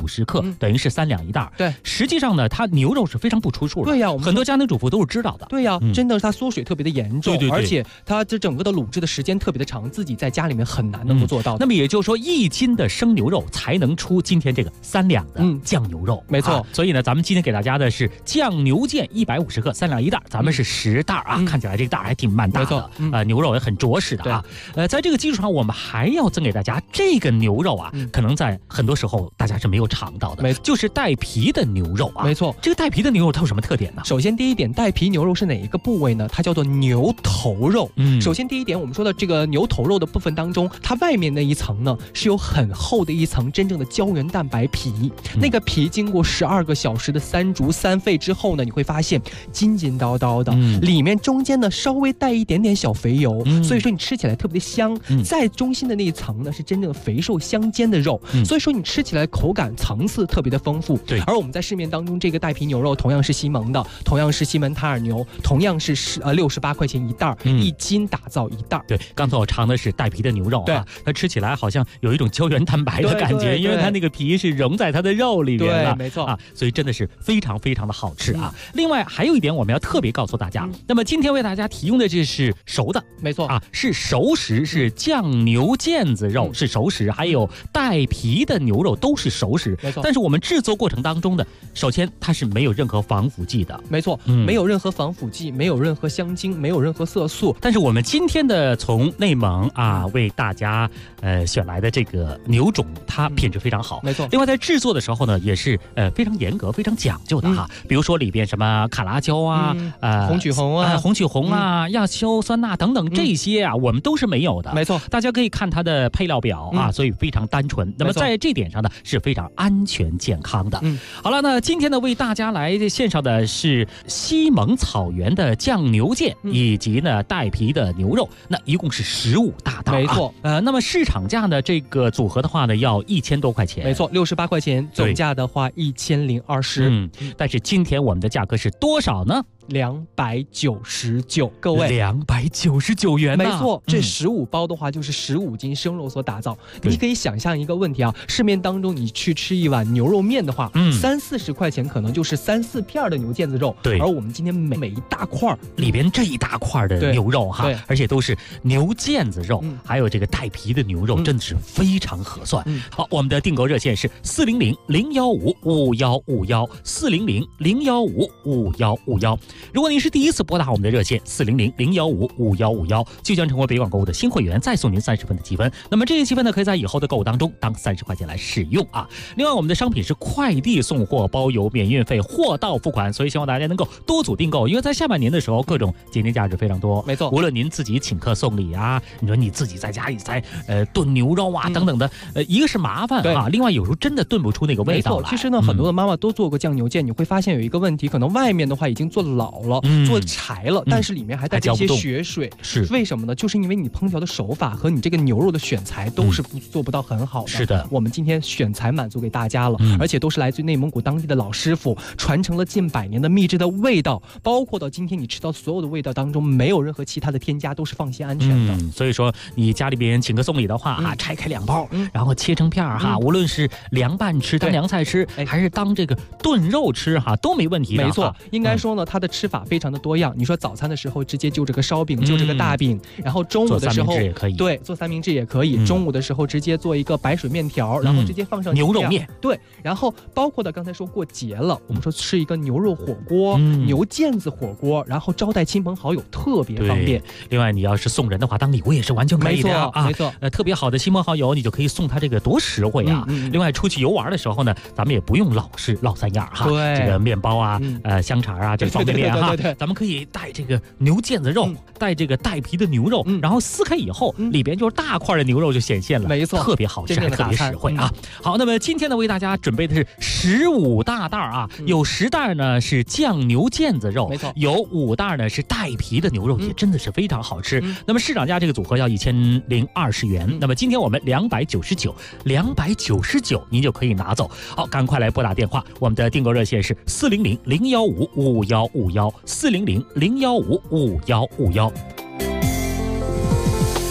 150克，等于是3两一袋。 对， 实际上呢，它牛肉是非常不出数的。 对呀， 很多家庭主妇都是知道的。 对呀，真的它缩水特别的严重， 对， 而且它这整个的卤制的时间特别的长，自己在家里面很难能够做到的。 那么也就是说，1斤的生牛肉才能出今天这个3两的酱牛肉。 没错。 所以呢，咱们今天给大家的是酱牛腱150克，3两一袋，咱们是10袋啊，看起来这个袋还挺蛮大的，牛肉也很着实的啊。在这个基础上，我们还要赠给大家这个牛肉啊，可能在很多时候大家是没有尝到的，就是带皮的牛肉啊。 没错， 这个带皮的牛肉它有什么特点呢？ 首先第一点，带皮牛肉是哪一个部位呢？它叫做牛头肉。首先第一点，我们说的这个牛头肉的部分当中，它外面那一层呢是有很厚的一层真正的胶原蛋白皮，那个皮经过12个小时的3煮3沸之后呢，你会发现筋筋道道的，里面中间呢稍微带一点点小肥油，所以说你吃起来特别的香。在中心的那一层呢是真正的肥瘦相间的肉，所以说你吃起来口感层次特别的丰富。 对， 而我们在市面当中这个带皮牛肉同样是西蒙的，同样是西门塔尔牛，同样是68块钱一袋，1斤打造一袋。 对，刚才我尝的是带皮的牛肉啊，它吃起来好像有一种胶原蛋白的感觉，因为它那个皮是融在它的肉里面了， 没错啊，所以真的是非常非常的好吃啊。另外还有一点我们要特别告诉大家，那么今天为大家提供的这是熟的， 没错啊，是熟食，是酱牛腱子肉是熟食，还有带皮的牛肉都是熟食， 没错。 但是我们制作过程当中的，首先它是没有任何防腐剂的， 没错，没有任何防腐剂，没有任何香精，没有任何色素。 但是我们今天的从内蒙啊为大家选来的这个牛种，它品质非常好， 没错。 另外在制作的时候呢，也是非常严格、非常讲究的哈。比如说里边什么卡拉椒啊、 红曲红啊、 红曲红啊、亚硝酸钠等等这些啊，我们都是没有的。 没错， 大家可以看它的配料表啊，所以非常单纯。那么在这点上呢，是非常安全健康的。好了，那今天呢为大家来献上的是西蒙草原的酱牛腱，以及呢带皮的牛肉，那一共是15大袋， 没错。 那么市场价呢这个组合的话呢要1000多块钱， 没错，68块钱，总价的话1020。 但是今天我们的价格是多少呢 ？299，各位 ，299元， 没错，这15包的话就是15斤生肉所打造。你可以想象一个问题啊，市面当中你去吃一碗牛肉面的话，30-40块钱可能就是3-4片的牛腱子肉， 对。 而我们今天每一大块里边这一大块的牛肉哈，而且都是牛腱子肉，还有这个带皮的牛肉，真的是非常合算。好，我们的订购热线是400-015-5151，400-015-5151。如果您是第一次拨打我们的热线400-015-5151，就将成为北广购物的新会员，再送您30分的积分。那么这些积分呢，可以在以后的购物当中当30块钱来使用啊。另外，我们的商品是快递送货，包邮免运费，货到付款，所以希望大家能够多组订购，因为在下半年的时候，各种节庆价值非常多。 没错， 无论您自己请客送礼啊，你说你自己在家里在炖牛肉啊等等的，一个是麻烦啊，另外有时候真的炖不出那个味道来。 其实呢，很多的妈妈都做过酱牛腱，你会发现有一个问题，可能外面的话已经做老了，做柴了，但是里面还带着一些血水， 是为什么呢？就是因为你烹调的手法和你这个牛肉的选材都是做不到很好的。 是的， 我们今天选材满足给大家了，而且都是来自于内蒙古当地的老师傅，传承了近100年的秘制的味道，包括到今天你吃到所有的味道当中，没有任何其他的添加，都是放心安全的。 所以说你家里边请客送礼的话拆开2包，然后切成片哈，无论是凉拌吃、当凉菜吃，还是当这个炖肉吃哈，都没问题的。 没错，应该说呢，它的吃法非常的多样。你说早餐的时候直接就这个烧饼，就这个大饼，然后中午的时候也可以， 对，做三明治也可以。中午的时候直接做一个白水面条，然后直接放上牛肉面， 对，然后包括的刚才说过节了，我们说吃一个牛肉火锅、牛腱子火锅，然后招待亲朋好友特别方便。 另外，你要是送人的话，当礼物也是完全可以的啊， 没错， 特别好的亲朋好友，你就可以送他这个多实惠啊。另外，出去游玩的时候呢，咱们也不用老是老三样哈， 对， 这个面包啊，香肠啊，这方便面哈，咱们可以带这个牛腱子肉，带这个带皮的牛肉，然后撕开以后，里边就是大块的牛肉就显现了， 没错， 特别好吃，还特别实惠啊。好，那么今天呢，为大家准备的是15大袋啊，有10袋呢是酱牛腱子肉， 没错， 有5袋呢是带皮的牛肉，也真的是非常好吃。那么市场价这个组合要1020元，那么今天我们299，您就可以拿走。好，赶快来拨打电话，我们的订购热线是400-015-5151，400-015-5151。这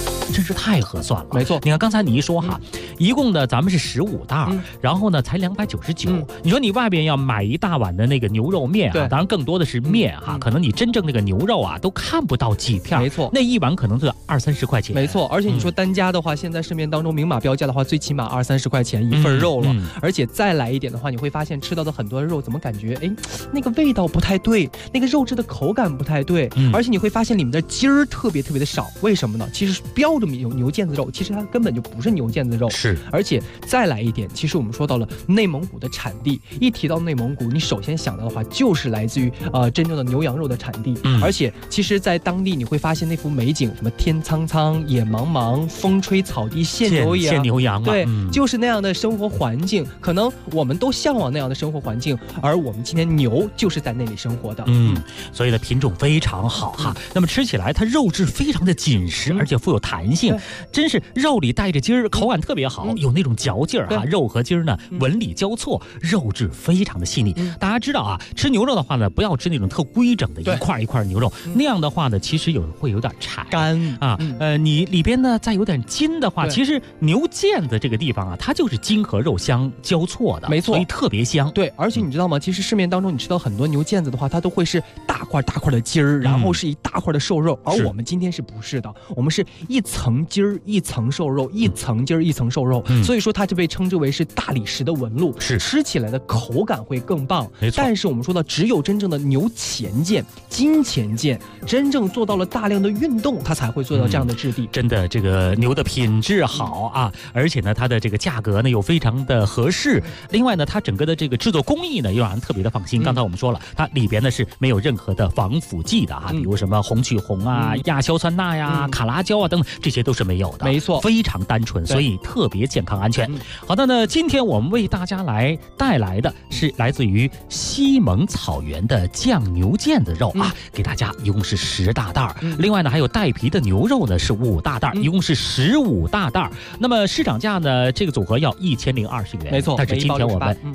是太合算了。 没错， 你看刚才你一说哈，一共呢咱们是15袋，然后呢才299。你说你外边要买一大碗的那个牛肉面啊，当然更多的是面哈，可能你真正那个牛肉啊都看不到几片， 没错， 那一碗可能就20-30块钱。 没错，而且你说单价的话，现在市面当中明码标价的话，最起码20-30块钱一份肉了，而且再来一点的话，你会发现吃到的很多肉怎么感觉那个味道不太对，那个肉质的口感不太对，而且你会发现里面的筋儿特别的少，为什么呢？其实标着牛腱子肉，其实它根本就不是牛腱子肉， 是。 而且再来一点，其实我们说到了内蒙古的产地，一提到内蒙古，你首先想到的话就是来自于真正的牛羊肉的产地，而且其实在当地你会发现那幅美景，什么天苍苍野茫茫，风吹草低见牛羊，对，就是那样的生活环境，可能我们都向往那样的生活环境，而我们今天牛就是在那里生活的， 所以呢品种非常好哈。那么吃起来它肉质非常的紧实，而且富有弹性，真是肉里带着筋儿，口感特别好，有那种嚼劲儿哈。肉和筋儿呢纹理交错，肉质非常的细腻。大家知道啊，吃牛肉的话呢，不要吃那种特规整的一块一块牛肉，那样的话呢，其实会有点柴干啊。你里边呢再有点筋的话，其实牛腱子这个地方啊，它就是筋和肉相交错的， 没错， 所以特别香。 对，而且你知道吗？其实市面当中你吃到很多牛腱子的话，它都会是大块的筋儿，然后是一大块的瘦肉，而我们今天是不是的？我们是一层筋儿一层瘦肉，一层筋儿一层瘦肉，所以说它就被称之为是大理石的纹路， 是吃起来的口感会更棒。 没错， 但是我们说到，只有真正的牛前腱、筋前腱，真正做到了大量的运动，它才会做到这样的质地。 真的，这个牛的品质好啊，而且呢，它的这个价格呢又非常的合适。另外呢，它整个的这个制作工艺呢又让人特别的放心。刚才我们说了，它里边呢是没有任何的防腐剂的啊，比如什么红曲红啊、亚硝酸钠呀、卡拉胶啊等等，这些都是没有的。 没错， 非常单纯，所以特别健康安全。好的呢，今天我们为大家来带来的是来自于西蒙草原的酱牛腱子肉啊，给大家一共是10大袋。另外呢，还有带皮的牛肉呢是5大袋，一共是15大袋。那么市场价呢，这个组合要1020元， 没错。 但是今天我们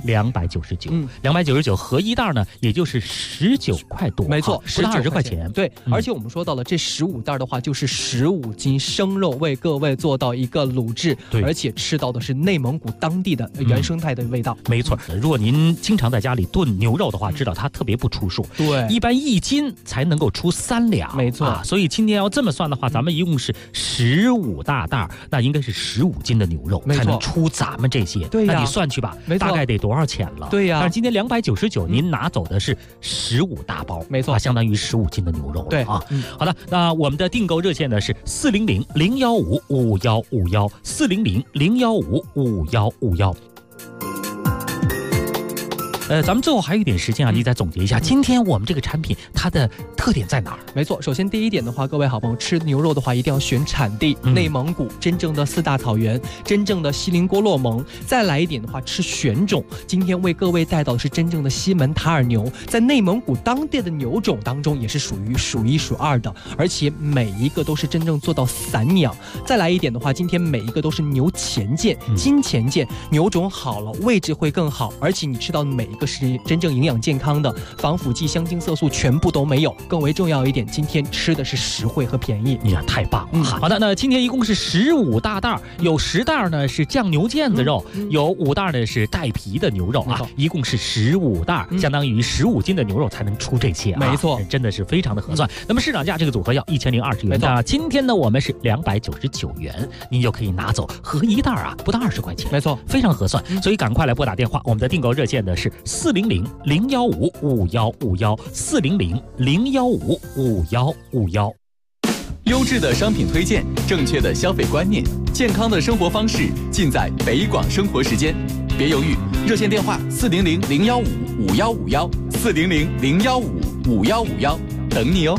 299，299合一袋呢，也就是19块多， 没错， 不到20块钱。 对，而且我们说到了这15袋的话，就是15斤生肉，为各位做到一个卤制，而且吃到的是内蒙古当地的原生态的味道。 没错，如果您经常在家里炖牛肉的话，知道它特别不出数， 对， 一般1斤才能够出3两， 没错。 所以今天要这么算的话，咱们一共是15大袋，那应该是15斤的牛肉才能出咱们这些。 对呀， 那你算去吧，大概得多少钱了？ 对呀。 但是今天299，您拿走的是15大包， 没错， 相当于15斤的牛肉了。 对啊，好的，那我们的订购热线呢是400-015-5151，400-015-5151。咱们最后还有一点时间啊，你再总结一下，今天我们这个产品它的特点在哪儿？ 没错，首先第一点的话，各位好朋友吃牛肉的话，一定要选产地，内蒙古真正的4大草原，真正的锡林郭勒盟。再来一点的话，吃选种，今天为各位带到的是真正的西门塔尔牛，在内蒙古当地的牛种当中也是属于数1数2的，而且每一个都是真正做到散养。再来一点的话，今天每一个都是牛前腱、筋前腱，牛种好了，位置会更好，而且你吃到每一个是真正营养健康的，防腐剂、香精、色素全部都没有。更为重要一点，今天吃的是实惠和便宜， 你看太棒了。好的，那今天一共是15大袋，有10袋呢是酱牛腱子肉，有5袋呢是带皮的牛肉啊，一共是15袋，相当于15斤的牛肉才能出这些啊。 没错， 真的是非常的合算。那么市场价这个组合要1020元，那今天呢我们是299元，您就可以拿走合一袋啊，不到20块钱， 没错， 非常合算。所以赶快来拨打电话，我们的订购热线呢是400-015-5151，400-015-5151。 优质的商品推荐，正确的消费观念，健康的生活方式，尽在北广生活时间。别犹豫，热线电话400-015-5151，400-015-5151，等你哦。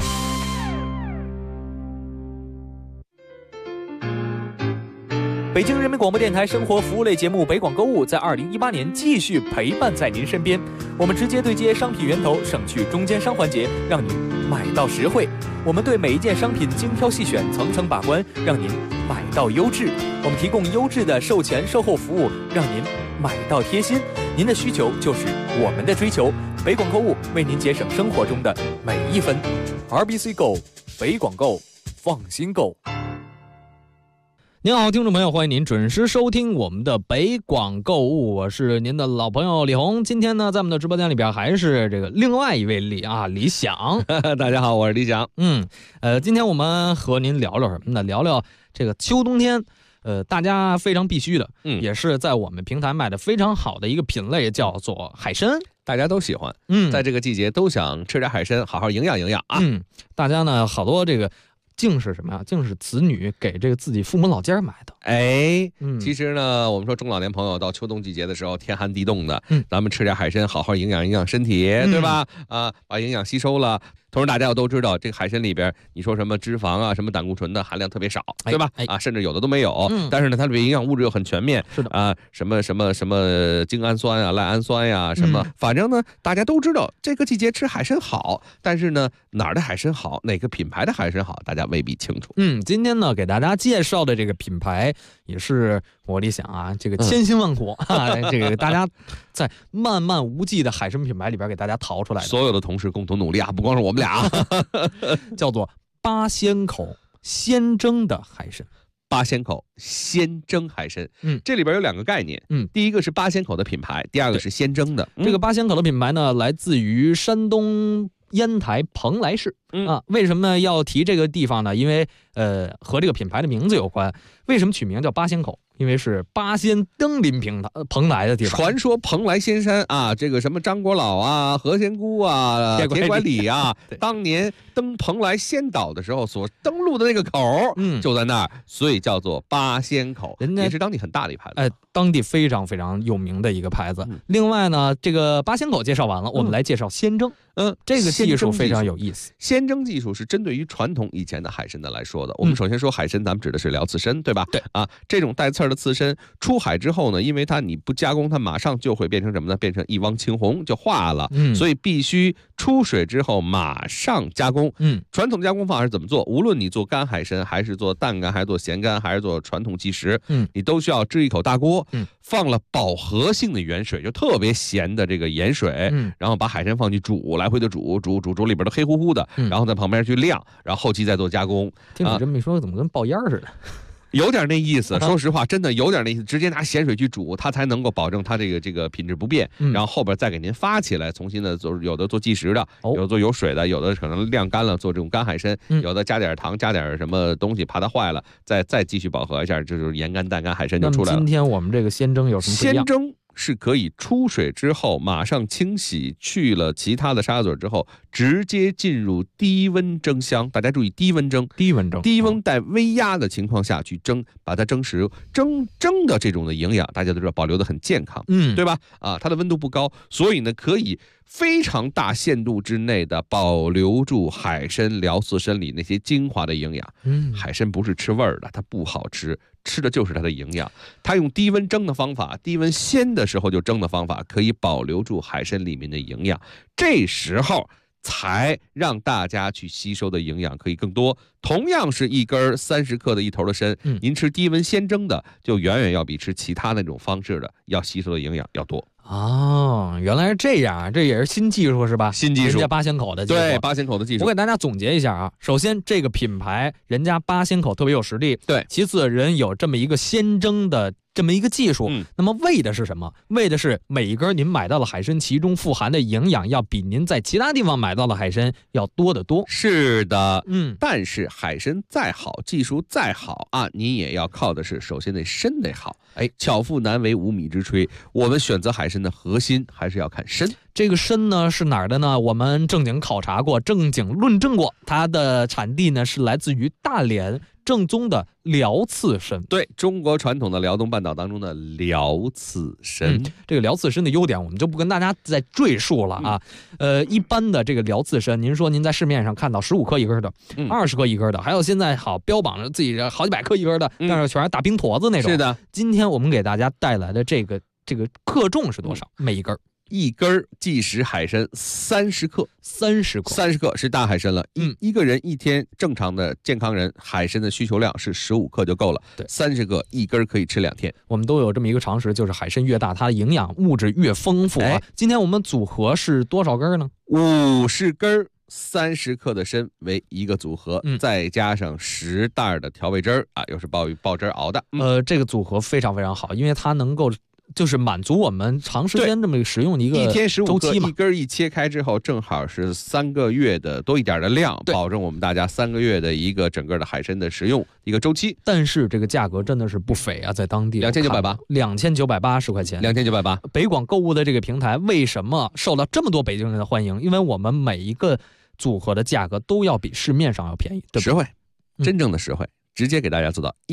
北京人民广播电台生活服务类节目北广购物在2018年继续陪伴在您身边。我们直接对接商品源头，省去中间商环节，让您买到实惠。我们对每一件商品精挑细选，层层把关，让您买到优质。我们提供优质的售前售后服务，让您买到贴心。您的需求就是我们的追求。北广购物为您节省生活中的每一分。RBC Go， 北广购，放心购。 您好，听众朋友，欢迎您准时收听我们的北广购物，我是您的老朋友李红。今天呢，在我们的直播间里边还是这个另外一位李想。 大家好，我是李想。 今天我们和您聊聊什么呢？聊聊这个秋冬天，大家非常必须的，也是在我们平台卖的非常好的一个品类，叫做海参。 大家都喜欢，在这个季节都想吃点海参，好好营养营养啊。 大家呢，好多这个。竟是什么呀？竟是子女给这个自己父母老家买的。 其实呢，我们说中老年朋友到秋冬季节的时候，天寒地冻的，咱们吃点海参，好好营养营养身体，对吧？把营养吸收了。同时，大家都知道，这个海参里边，你说什么脂肪啊、什么胆固醇的含量特别少，对吧？甚至有的都没有。但是呢，它里面营养物质又很全面。 是的什么精氨酸啊、赖氨酸呀，什么，反正呢，大家都知道这个季节吃海参好。但是呢，哪儿的海参好，哪个品牌的海参好，大家未必清楚。 今天呢，给大家介绍的这个品牌，也是我理想啊，这个千辛万苦这个大家在漫漫无际的海参品牌里边给大家淘出来的。 所有的同事共同努力啊，不光是我们俩。 叫做八仙口鲜蒸的海参。 八仙口鲜蒸海参，这里边有2个概念，第一个是八仙口的品牌，第二个是鲜蒸的。 这个八仙口的品牌呢，来自于山东烟台蓬莱市为什么要提这个地方呢？因为和这个品牌的名字有关。为什么取名叫八仙口？因为是八仙登临蓬莱的地方。 传说蓬莱仙山啊，这个什么张果老啊、何仙姑啊、铁拐李啊，当年登蓬莱仙岛的时候所登陆的那个口，就在那儿，所以叫做八仙口，也是当地很大的一牌子。 当地非常非常有名的一个牌子。另外呢，这个八仙口介绍完了，我们来介绍鲜蒸。这个技术非常有意思。 鲜蒸技术是针对于传统以前的海参的来说的。我们首先说海参，咱们指的是辽刺参，对吧？ 对这种带刺儿的刺参出海之后呢，因为你不加工，它马上就会变成什么呢？变成一汪青红，就化了。所以必须出水之后马上加工。传统的加工方法是怎么做？无论你做干海参，还是做淡干，还是做咸干，还是做传统即食，你都需要支一口大锅，放了饱和性的盐水，就特别咸的这个盐水，然后把海参放去煮，来回的煮里边都黑乎乎的，然后在旁边去晾，然后后期再做加工。 听你这么一说，怎么跟爆烟似的？ 有点那意思，说实话，真的有点那意思。直接拿咸水去煮，它才能够保证它这个品质不变。然后后边再给您发起来，重新的做，有的做即食的，有的做有水的，有的可能晾干了做这种干海参，有的加点糖，加点什么东西，怕它坏了，再继续饱和一下，这就是盐干淡干海参就出来了。 今天我们这个鲜蒸有什么不一样？ 鲜蒸是可以出水之后马上清洗去了其他的沙嘴之后，直接进入低温蒸箱。大家注意，低温蒸，低温带微压的情况下去蒸，把它蒸实。蒸的这种的营养，大家都知道保留的很健康，对吧？它的温度不高，所以呢可以非常大限度之内的保留住海参、辽刺参里那些精华的营养。海参不是吃味儿的，它不好吃。吃的就是它的营养，它用低温蒸的方法，低温鲜的时候就蒸的方法，可以保留住海参里面的营养，这时候才让大家去吸收的营养可以更多。同样是一根30克的一头的参，您吃低温鲜蒸的，就远远要比吃其他那种方式的要吸收的营养要多。 原来是这样，这也是新技术是吧？ 新技术， 人家八仙口的技术。 对，八仙口的技术。 我给大家总结一下啊，首先这个品牌人家八仙口特别有实力， 对。 其次人有这么一个鲜蒸的这么一个技术，那么为的是什么？为的是每一根您买到的海参，其中富含的营养要比您在其他地方买到的海参要多得多。 是的，但是海参再好，技术再好你也要靠的是首先那参得好。巧妇难为无米之炊，我们选择海参的核心还是要看参。 这个参呢是哪儿的呢？我们正经考察过，正经论证过，它的产地呢是来自于大连正宗的辽刺参。 对，中国传统的辽东半岛当中的辽刺参。 这个辽刺参的优点我们就不跟大家再赘述了一般的这个辽刺参，您说您在市面上看到15克一根的，20克一根的，还有现在好标榜着自己好几百克一根的，但是全是大冰坨子那种。 是的， 今天我们给大家带来的这个克重是多少？每一根一根即食海参30克，30克是大海参了。一个人一天正常的健康人海参的需求量是15克就够了。 对 ，30克一根可以吃2天。 我们都有这么一个常识，就是海参越大，它的营养物质越丰富。今天我们组合是多少根呢？ 50根 30克的参为一个组合，再加上10袋的调味汁儿啊，又是爆汁熬的。 这个组合非常非常好，因为它能够就是满足我们长时间这么食用的一个 1天15克， 周期嘛。 一根一切开之后，正好是3个月的多一点的量，保证我们大家3个月的一个整个的海参的食用一个周期。 但是这个价格真的是不菲啊，在当地2980块钱 ，2980。 北广购物的这个平台为什么受到这么多北京人的欢迎？因为我们每一个组合的价格都要比市面上要便宜，对不对？ 实惠，真正的实惠。直接给大家做到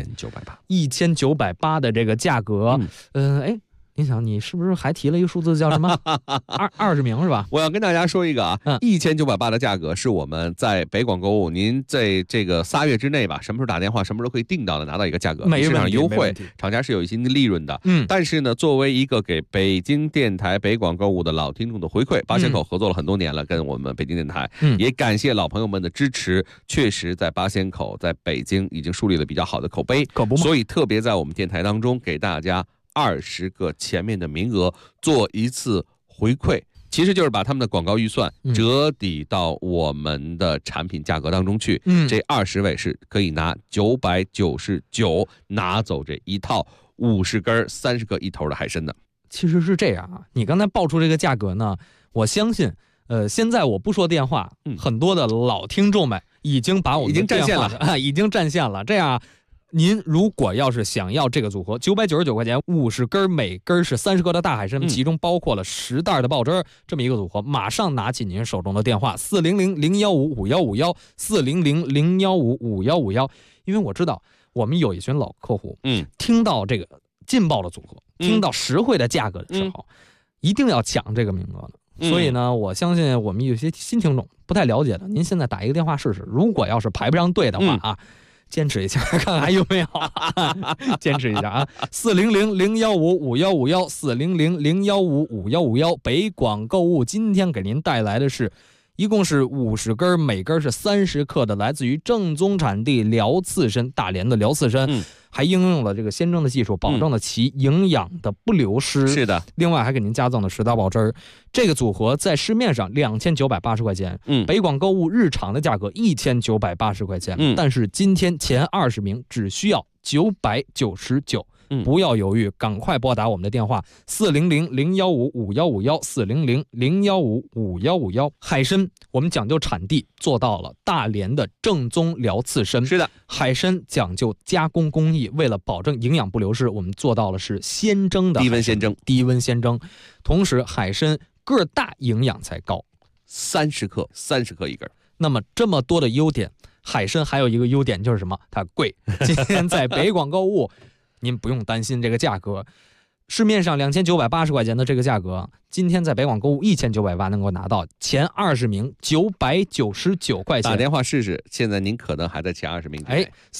1980的这个价格，您想，你是不是还提了一个数字叫什么？20名是吧？ 我要跟大家说一个啊，1980的价格是我们在北广购物，您在这个3月之内吧，什么时候打电话，什么时候可以订到的，拿到一个价格，市场优惠，厂家是有一些利润的。但是呢，作为一个给北京电台北广购物的老听众的回馈，八仙口合作了很多年了，跟我们北京电台，也感谢老朋友们的支持，确实在八仙口，在北京已经树立了比较好的口碑， 可不嘛。 所以特别在我们电台当中给大家20个前面的名额做一次回馈，其实就是把他们的广告预算折抵到我们的产品价格当中去。这20位是可以拿999拿走这一套50根30个一头的海参的。 其实是这样啊，你刚才报出这个价格呢，我相信现在我不说电话，很多的老听众们已经把我们的电话已经占线了。这样您如果要是想要这个组合，999块钱，50根，每根是30克的大海参，其中包括了10袋的爆汁，这么一个组合，马上拿起您手中的电话400-015-5151，400-015-5151，因为我知道我们有一群老客户，听到这个劲爆的组合，听到实惠的价格的时候，一定要抢这个名额的。所以呢，我相信我们有些新听众不太了解的，您现在打一个电话试试，如果要是排不上队的话啊。坚持一下，看看还有没有。坚持一下啊！400-015-5151，400-015-5151，北广购物今天给您带来的是，一共是50根，每根是30克的，来自于正宗产地辽刺参，大连的辽刺参，还应用了这个鲜蒸的技术，保证了其营养的不流失。 是的， 另外还给您加赠了10袋爆汁儿。这个组合在市面上2980块钱，北广购物日常的价格1980块钱，但是今天前20名只需要999。不要犹豫，赶快拨打我们的电话400-015-5151，400-015-5151。海参我们讲究产地，做到了大连的正宗辽刺参。 是的， 海参讲究加工工艺，为了保证营养不流失，我们做到了是鲜蒸的低温鲜蒸。 同时海参个大，营养才高 ，30克一根。 那么这么多的优点，海参还有一个优点就是什么？它贵。今天在北广购物。您不用担心这个价格，市面上2980块钱的这个价格，今天在北广购物1980能够拿到，前20名999块钱。 打电话试试，现在您可能还在前20名。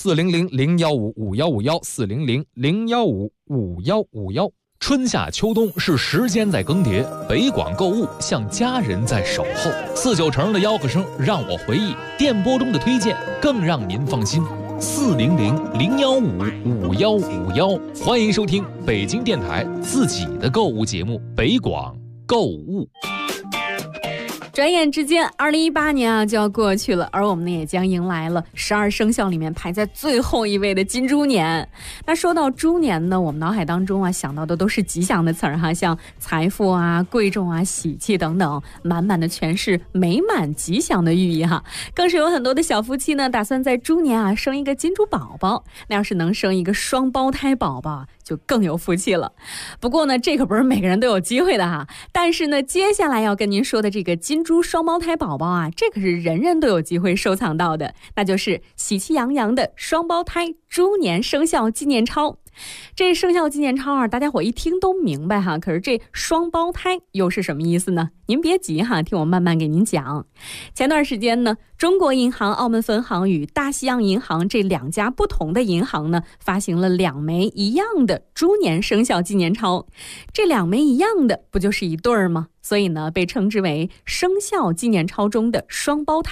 400-015-5151，400-015-5151。 春夏秋冬是时间在更迭，北广购物像家人在守候。49成的吆喝声让我回忆，电波中的推荐更让您放心。400-015-5151，欢迎收听北京电台自己的购物节目《北广购物》。 转眼之间，2018年啊就要过去了，而我们呢也将迎来了12生肖里面排在最后一位的金猪年。那说到猪年呢，我们脑海当中啊想到的都是吉祥的词儿哈，像财富啊、贵重啊、喜气等等，满满的全是美满吉祥的寓意哈。更是有很多的小夫妻呢，打算在猪年啊生一个金猪宝宝。那要是能生一个双胞胎宝宝，就更有福气了。不过呢，这可不是每个人都有机会的哈。但是呢，接下来要跟您说的这个金猪双胞胎宝宝啊，这可是人人都有机会收藏到的，那就是喜气洋洋的双胞胎猪年生肖纪念钞。这生肖纪念钞啊，大家伙一听都明白哈，可是这双胞胎又是什么意思呢？您别急哈，听我慢慢给您讲。前段时间呢，中国银行澳门分行与大西洋银行这2家不同的银行呢，发行了2枚一样的猪年生肖纪念钞。这2枚一样的，不就是一对儿吗？所以呢，被称之为生肖纪念钞中的双胞胎。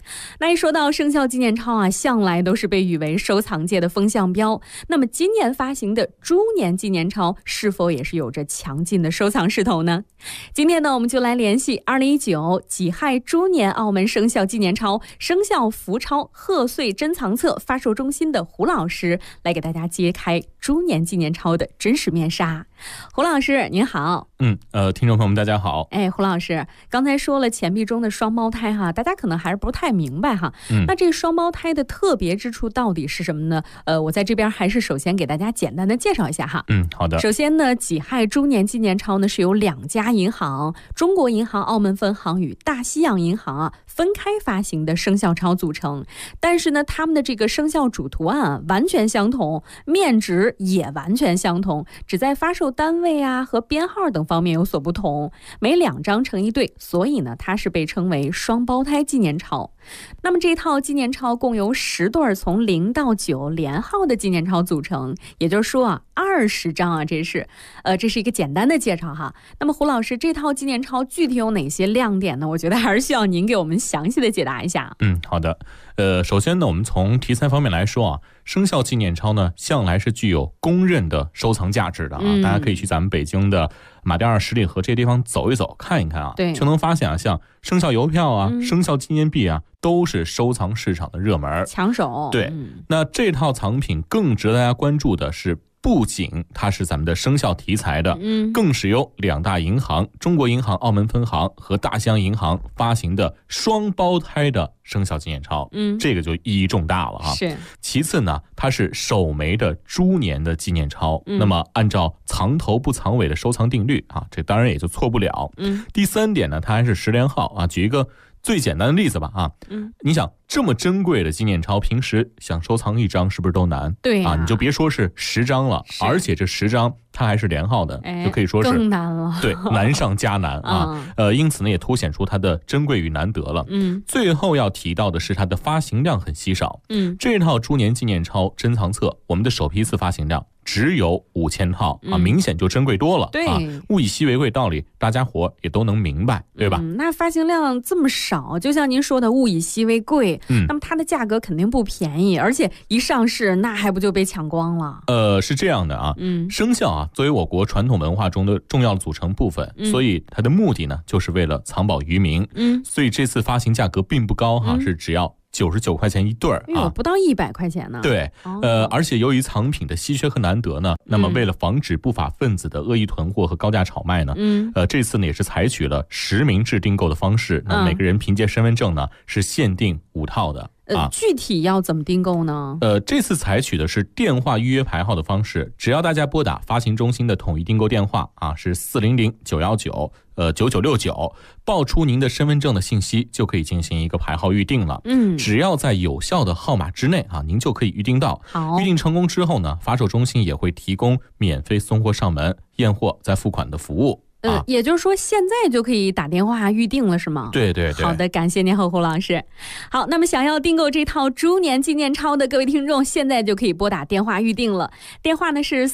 那一说到生肖纪念钞啊，向来都是被誉为收藏界的风向标。那么今年发行的猪年纪念钞是否也是有着强劲的收藏势头呢？今天呢，我们就来联系2019己亥猪年澳门生肖纪念钞生肖福钞贺岁珍藏册发售中心的胡老师，来给大家揭开猪年纪念钞的真实面纱。胡老师您好。 听众朋友们大家好。 胡老师刚才说了钱币中的双胞胎哈，大家可能还是不太明白哈。那这双胞胎的特别之处到底是什么呢？我在这边还是首先给大家简单的介绍一下哈。 好的。 首先呢，己亥猪年纪念钞呢是由2家银行中国银行澳门分行与大西洋银行分开发行的生肖钞组成，但是呢，他们的这个生肖主图案完全相同，面值也完全相同，只在发售单位和编号等方面有所不同，每2张成一对，所以呢，它是被称为双胞胎纪念钞。那么这套纪念钞共由10对从0到9连号的纪念钞组成，也就是说20张这是一个简单的介绍哈。那么胡老师，这套纪念钞具体有哪些亮点呢？我觉得还是需要您给我们详细的解答一下。 好的。首先呢，我们从题材方面来说生肖纪念钞呢，向来是具有公认的收藏价值的大家可以去咱们北京的马甸二十里河这些地方走一走看一看对， 就能发现像生肖邮票生肖纪念币都是收藏市场的热门抢手。 对，那这套藏品更值得大家关注的是，不仅它是咱们的生肖题材的，更是由2大银行中国银行澳门分行和大西洋银行发行的双胞胎的生肖纪念钞，这个就意义重大了是。 其次呢，它是首枚的猪年的纪念钞，那么按照藏头不藏尾的收藏定律这当然也就错不了。第3点呢，它还是10连号举一个最简单的例子吧你想这么珍贵的纪念钞，平时想收藏1张是不是都难？ 对你就别说是10张了，而且这10张它还是连号的，就可以说是更难了。 对，难上加难因此呢，也凸显出它的珍贵与难得了。最后要提到的是它的发行量很稀少。这套猪年纪念钞珍藏册，我们的首批次发行量只有5000套明显就珍贵多了。 对， 物以稀为贵道理，大家伙也都能明白，对吧？ 那发行量这么少，就像您说的物以稀为贵，那么它的价格肯定不便宜，而且一上市那还不就被抢光了？ 是这样的生肖作为我国传统文化中的重要的组成部分，所以它的目的呢，就是为了藏宝于民。所以这次发行价格并不高是只要99块钱一对不到100块钱呢。 对，而且由于藏品的稀缺和难得呢，那么为了防止不法分子的恶意囤货和高价炒卖呢，这次呢也是采取了实名制订购的方式，那每个人凭借身份证呢是限定5套的。 具体要怎么订购呢？ 这次采取的是电话预约排号的方式，只要大家拨打发行中心的统一订购电话是400-919-9969，报出您的身份证的信息，就可以进行一个排号预定了。只要在有效的号码之内您就可以预定到。预定成功之后呢，发售中心也会提供免费送货上门、验货再付款的服务。 也就是说现在就可以打电话预定了是吗？ 对对对。 好的，感谢您胡老师。好，那么想要订购这套猪年纪念钞的各位听众，现在就可以拨打电话预定了。电话呢是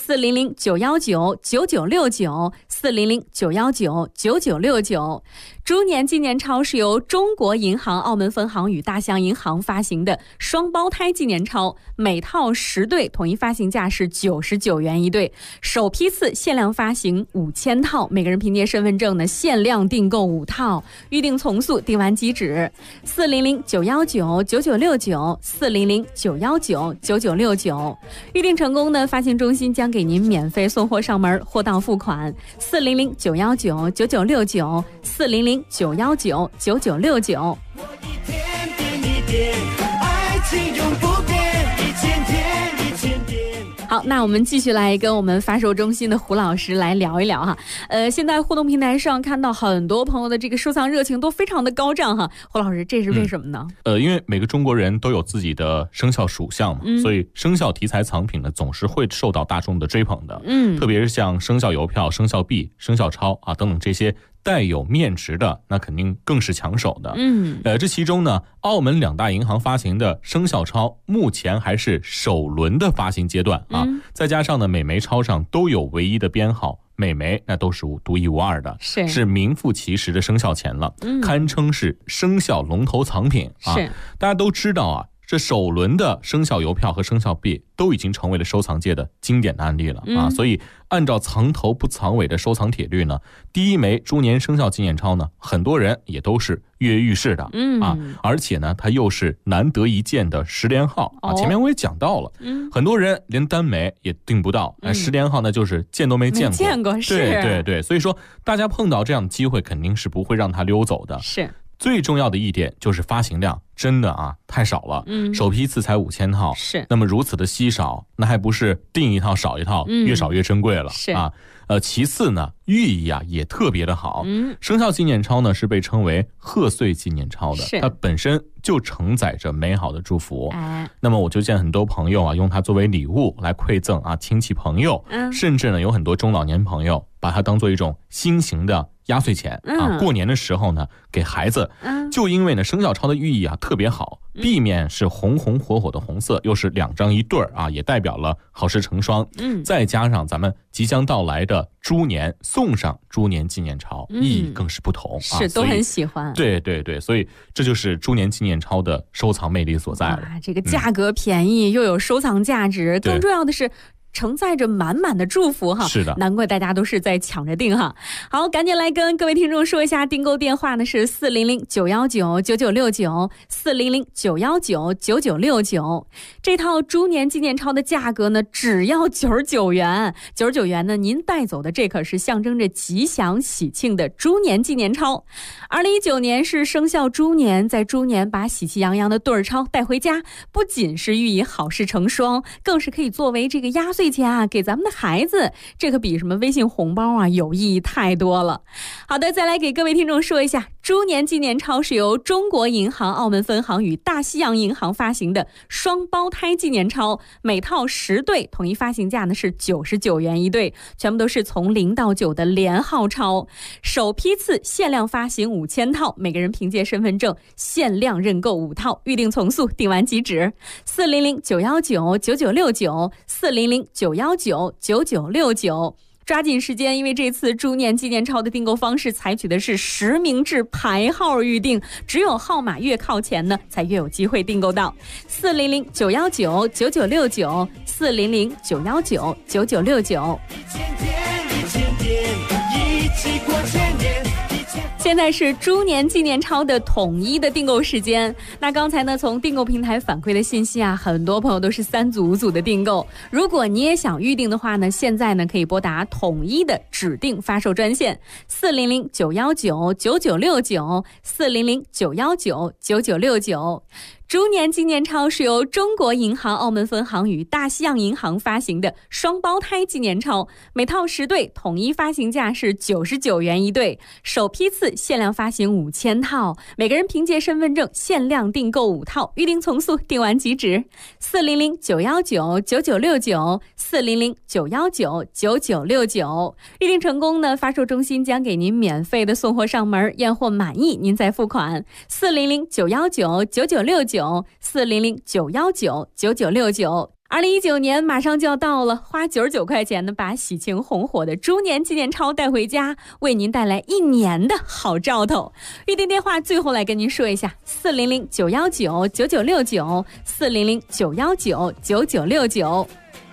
400-919-9969，400-919-9969。猪年纪念钞是由中国银行澳门分行与大西洋银行发行的双胞胎纪念钞，每套10对，统一发行价是99元一对，首批次限量发行5000套，每个人凭借身份证呢限量订购5套，预定从速，订完即止。400-919-9969，400-919-9969，预定成功呢，发行中心将给您免费送货上门，货到付款。400-919-9969，400-919-9969。好，那我们继续来跟我们发售中心的胡老师来聊一聊哈。现在互动平台上看到很多朋友的这个收藏热情都非常的高涨哈。胡老师，这是为什么呢？ 因为每个中国人都有自己的生肖属相嘛，所以生肖题材藏品呢总是会受到大众的追捧的。特别是像生肖邮票、生肖币、生肖钞等等这些带有面值的，那肯定更是抢手的。这其中呢，澳门2大银行发行的生肖钞目前还是首轮的发行阶段再加上呢，每枚钞上都有唯一的编号， 每枚那都是独一无二的， 是名副其实的生肖钱了，堪称是生肖龙头藏品啊。大家都知道啊，这首轮的生肖邮票和生肖币都已经成为了收藏界的经典的案例了啊。所以按照藏头不藏尾的收藏铁律呢，第一枚猪年生肖纪念钞呢，很多人也都是跃跃欲试的啊。而且呢，它又是难得一见的10连号啊。前面我也讲到了，很多人连单枚也订不到，10连号那就是见都没见过。对，所以说大家碰到这样的机会，肯定是不会让它溜走的。 是。 最重要的一点就是发行量真的啊太少了，首批次才5000套， 是。 那么如此的稀少，那还不是订一套少一套，越少越珍贵了， 是啊。其次呢，寓意啊也特别的好。生肖纪念钞呢是被称为贺岁纪念钞的，它本身就承载着美好的祝福。那么我就见很多朋友啊用它作为礼物来馈赠啊亲戚朋友，甚至呢有很多中老年朋友把它当做一种新型的压岁钱啊，过年的时候呢给孩子，就因为呢生肖钞的寓意啊特别好，壁面是红红火火的红色，又是2张一对啊，也代表了好事成双。再加上咱们即将到来的猪年，送上猪年纪念钞，意义更是不同， 是都很喜欢。 对，所以这就是猪年纪念钞的收藏魅力所在了。 这个价格便宜，又有收藏价值，更重要的是承载着满满的祝福哈， 是的， 难怪大家都是在抢着订哈。好，赶紧来跟各位听众说一下订购电话呢是400-919-9969，400-919-9969。这套猪年纪念钞的价格呢只要99元，99元呢您带走的这可是象征着吉祥喜庆的猪年纪念钞。2019年是生肖猪年，在猪年把喜气洋洋的对儿钞带回家，不仅是寓意好事成双，更是可以作为这个压岁钱啊给咱们的孩子，这可比什么微信红包啊有意义太多了。好的，再来给各位听众说一下，猪年纪念钞是由中国银行澳门分行与大西洋银行发行的双胞胎纪念钞，每套10对，统一发行价呢是99元一对，全部都是从0到9的连号钞，首批次限量发行5000套，每个人凭借身份证限量认购5套，预定从速，订完即止。400-919-9969，400-919-9969，抓紧时间，因为这次猪年纪念钞的订购方式采取的是实名制排号预定，只有号码越靠前呢才越有机会订购到。400-919-9969，400-919-9969。现在是猪年纪念钞的统一的订购时间。那刚才呢，从订购平台反馈的信息啊，很多朋友都是3组5组的订购。如果你也想预定的话呢，现在呢可以拨打统一的指定发售专线400-919-9969，400-919-9969。猪年纪念钞是由中国银行澳门分行与大西洋银行发行的双胞胎纪念钞，每套10对，统一发行价是99元一对，首批次限量发行5000套，每个人凭借身份证限量订购5套，预定从速，订完即止。400-919-9969，400-919-9969。预定成功呢，发售中心将给您免费的送货上门，验货满意您再付款。400-919-9969，400-919-9969。2019年马上就要到了，花99块钱呢，把喜庆红火的猪年纪念钞带回家，为您带来1年的好兆头。预订电话最后来跟您说一下：400-919-9969，400-919-9969。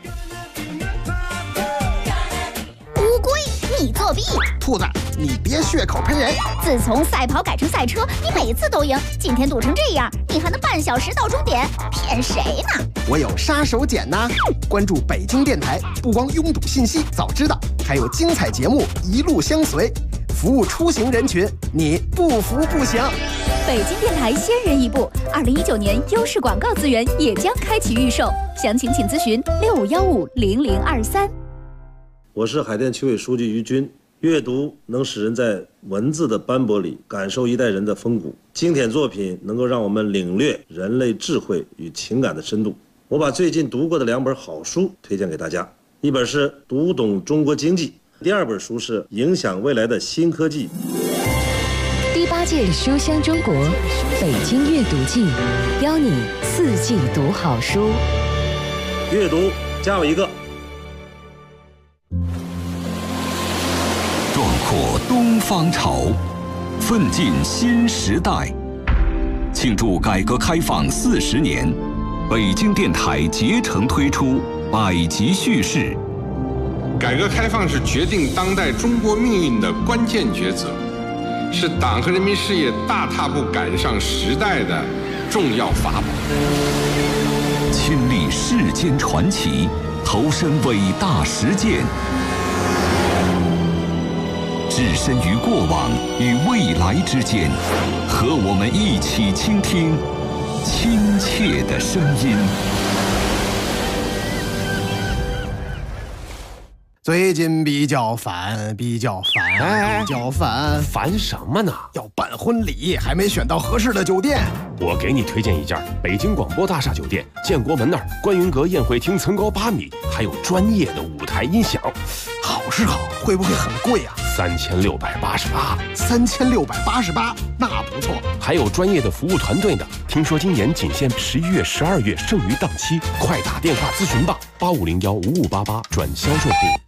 乌龟，你作弊！ 兔子，你别血口喷人！ 自从赛跑改成赛车，你每次都赢，今天堵成这样，你还能半小时到终点，骗谁呢？ 我有杀手锏呐！关注北京电台，不光拥堵信息早知道，还有精彩节目一路相随，服务出行人群，你不服不行。 北京电台先人一步，2019年优势广告资源也将开启预售，详情请咨询65150023。 我是海淀区委书记于军。阅读能使人在文字的斑驳里感受一代人的风骨，经典作品能够让我们领略人类智慧与情感的深度。我把最近读过的2本好书推荐给大家，一本是《读懂中国经济》，第2本书是《影响未来的新科技》。 第8届书香中国北京阅读季，邀你4季读好书。 阅读加我一个。 壮阔东方潮，奋进新时代。庆祝改革开放40年，北京电台竭诚推出百集叙事。 改革开放是决定当代中国命运的关键抉择，是党和人民事业大踏步赶上时代的重要法宝。 亲历世间传奇，投身伟大实践，置身于过往与未来之间，和我们一起倾听亲切的声音。 最近比较烦，比较烦什么呢？ 要办婚礼，还没选到合适的酒店。 我给你推荐一家北京广播大厦酒店，建国门那儿观云阁宴会厅层高8米，还有专业的舞台音响。 好是好，会不会很贵啊 ？3688， 那不错。 还有专业的服务团队呢。听说今年仅限11月、12月剩余档期，快打电话咨询吧，85015588转销售部。